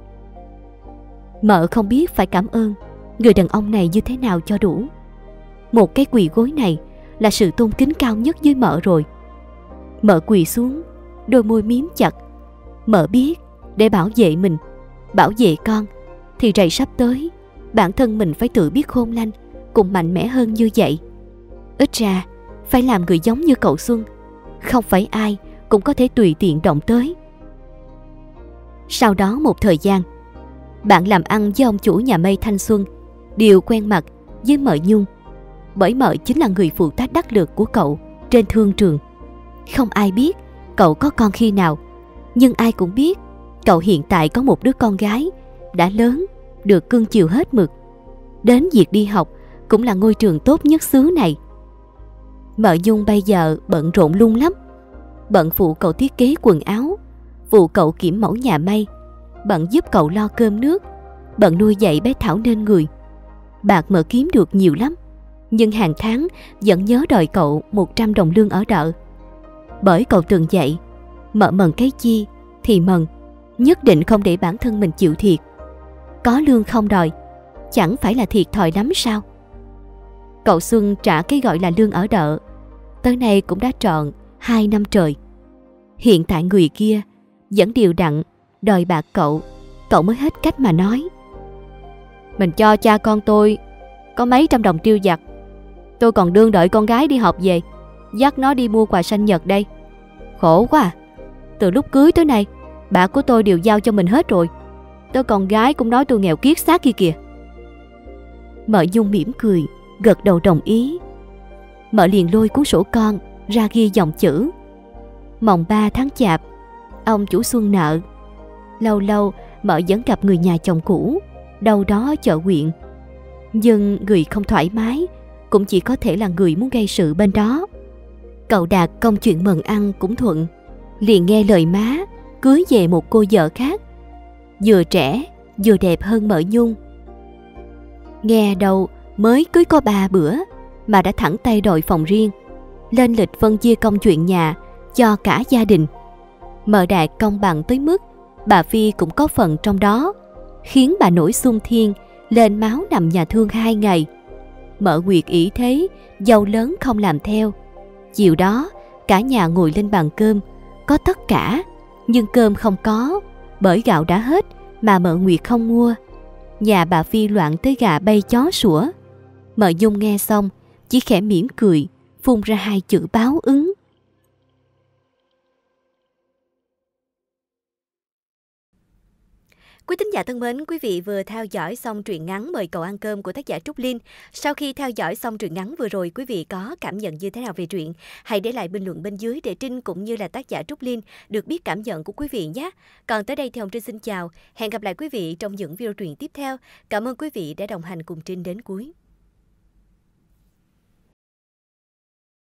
Mợ không biết phải cảm ơn người đàn ông này như thế nào cho đủ. Một cái quỳ gối này là sự tôn kính cao nhất với Mợ rồi. Mợ quỳ xuống, đôi môi miếm chặt. Mợ biết để bảo vệ mình, bảo vệ con, thì rày sắp tới bản thân mình phải tự biết khôn lanh cùng mạnh mẽ hơn như vậy. Ít ra phải làm người giống như cậu Xuân, không phải ai cũng có thể tùy tiện động tới. Sau đó một thời gian, bạn làm ăn với ông chủ nhà mây Thanh Xuân đều quen mặt với Mợ Nhung, bởi Mợ chính là người phụ tá đắc lực của cậu trên thương trường. Không ai biết cậu có con khi nào, nhưng ai cũng biết cậu hiện tại có một đứa con gái đã lớn, được cưng chiều hết mực. Đến việc đi học cũng là ngôi trường tốt nhất xứ này. Mợ Nhung bây giờ bận rộn luôn lắm. Bận phụ cậu thiết kế quần áo, phụ cậu kiểm mẫu nhà may, bận giúp cậu lo cơm nước, bận nuôi dạy bé Thảo nên người. Bạc Mợ kiếm được nhiều lắm, nhưng hàng tháng vẫn nhớ đòi cậu 100 đồng lương ở đợ. Bởi cậu từng dạy, Mợ mần cái chi thì mần, nhất định không để bản thân mình chịu thiệt. Có lương không đòi, chẳng phải là thiệt thòi lắm sao? Cậu Xuân trả cái gọi là lương ở đợ. Tới nay cũng đã tròn 2 năm trời. Hiện tại người kia vẫn đều đặn đòi bạc cậu mới hết cách mà nói. Mình cho cha con tôi có mấy trăm đồng tiêu vặt. Tôi còn đương đợi con gái đi học về, dắt nó đi mua quà sinh nhật đây. Khổ quá à. Từ lúc cưới tới nay, bạc của tôi đều giao cho mình hết rồi. Tới con gái cũng nói tôi nghèo kiết xác kia kìa. Mợ Dung mỉm cười, gật đầu đồng ý. Mợ liền lôi cuốn sổ con ra ghi dòng chữ: mồng 3 tháng Chạp, ông chủ Xuân nợ. Lâu lâu mợ vẫn gặp người nhà chồng cũ đâu đó chợ huyện, nhưng người không thoải mái cũng chỉ có thể là người muốn gây sự bên đó. Cậu Đạt công chuyện mần ăn cũng thuận, liền nghe lời má cưới về một cô vợ khác, vừa trẻ vừa đẹp hơn mợ Nhung. Nghe đâu mới cưới có 3 bữa mà đã thẳng tay đòi phòng riêng, lên lịch phân chia công chuyện nhà cho cả gia đình. Mợ Đạt công bằng tới mức bà Phi cũng có phần trong đó, khiến bà nổi xung thiên lên máu nằm nhà thương 2 ngày. Mợ Nguyệt ỷ thế, giàu lớn không làm theo. Chiều đó cả nhà ngồi lên bàn cơm, có tất cả nhưng cơm không có, bởi gạo đã hết mà mợ Nguyệt không mua. Nhà bà Phi loạn tới gà bay chó sủa. Mợ Dung nghe xong chỉ khẽ mỉm cười, phun ra 2 chữ báo ứng. Quý thính giả thân mến, quý vị vừa theo dõi xong truyện ngắn Mời Cậu Ăn Cơm của tác giả Trúc Linh. Sau khi theo dõi xong truyện ngắn vừa rồi, quý vị có cảm nhận như thế nào về truyện? Hãy để lại bình luận bên dưới để Trinh cũng như là tác giả Trúc Linh được biết cảm nhận của quý vị nhé. Còn tới đây thì Hồng Trinh xin chào. Hẹn gặp lại quý vị trong những video truyện tiếp theo. Cảm ơn quý vị đã đồng hành cùng Trinh đến cuối.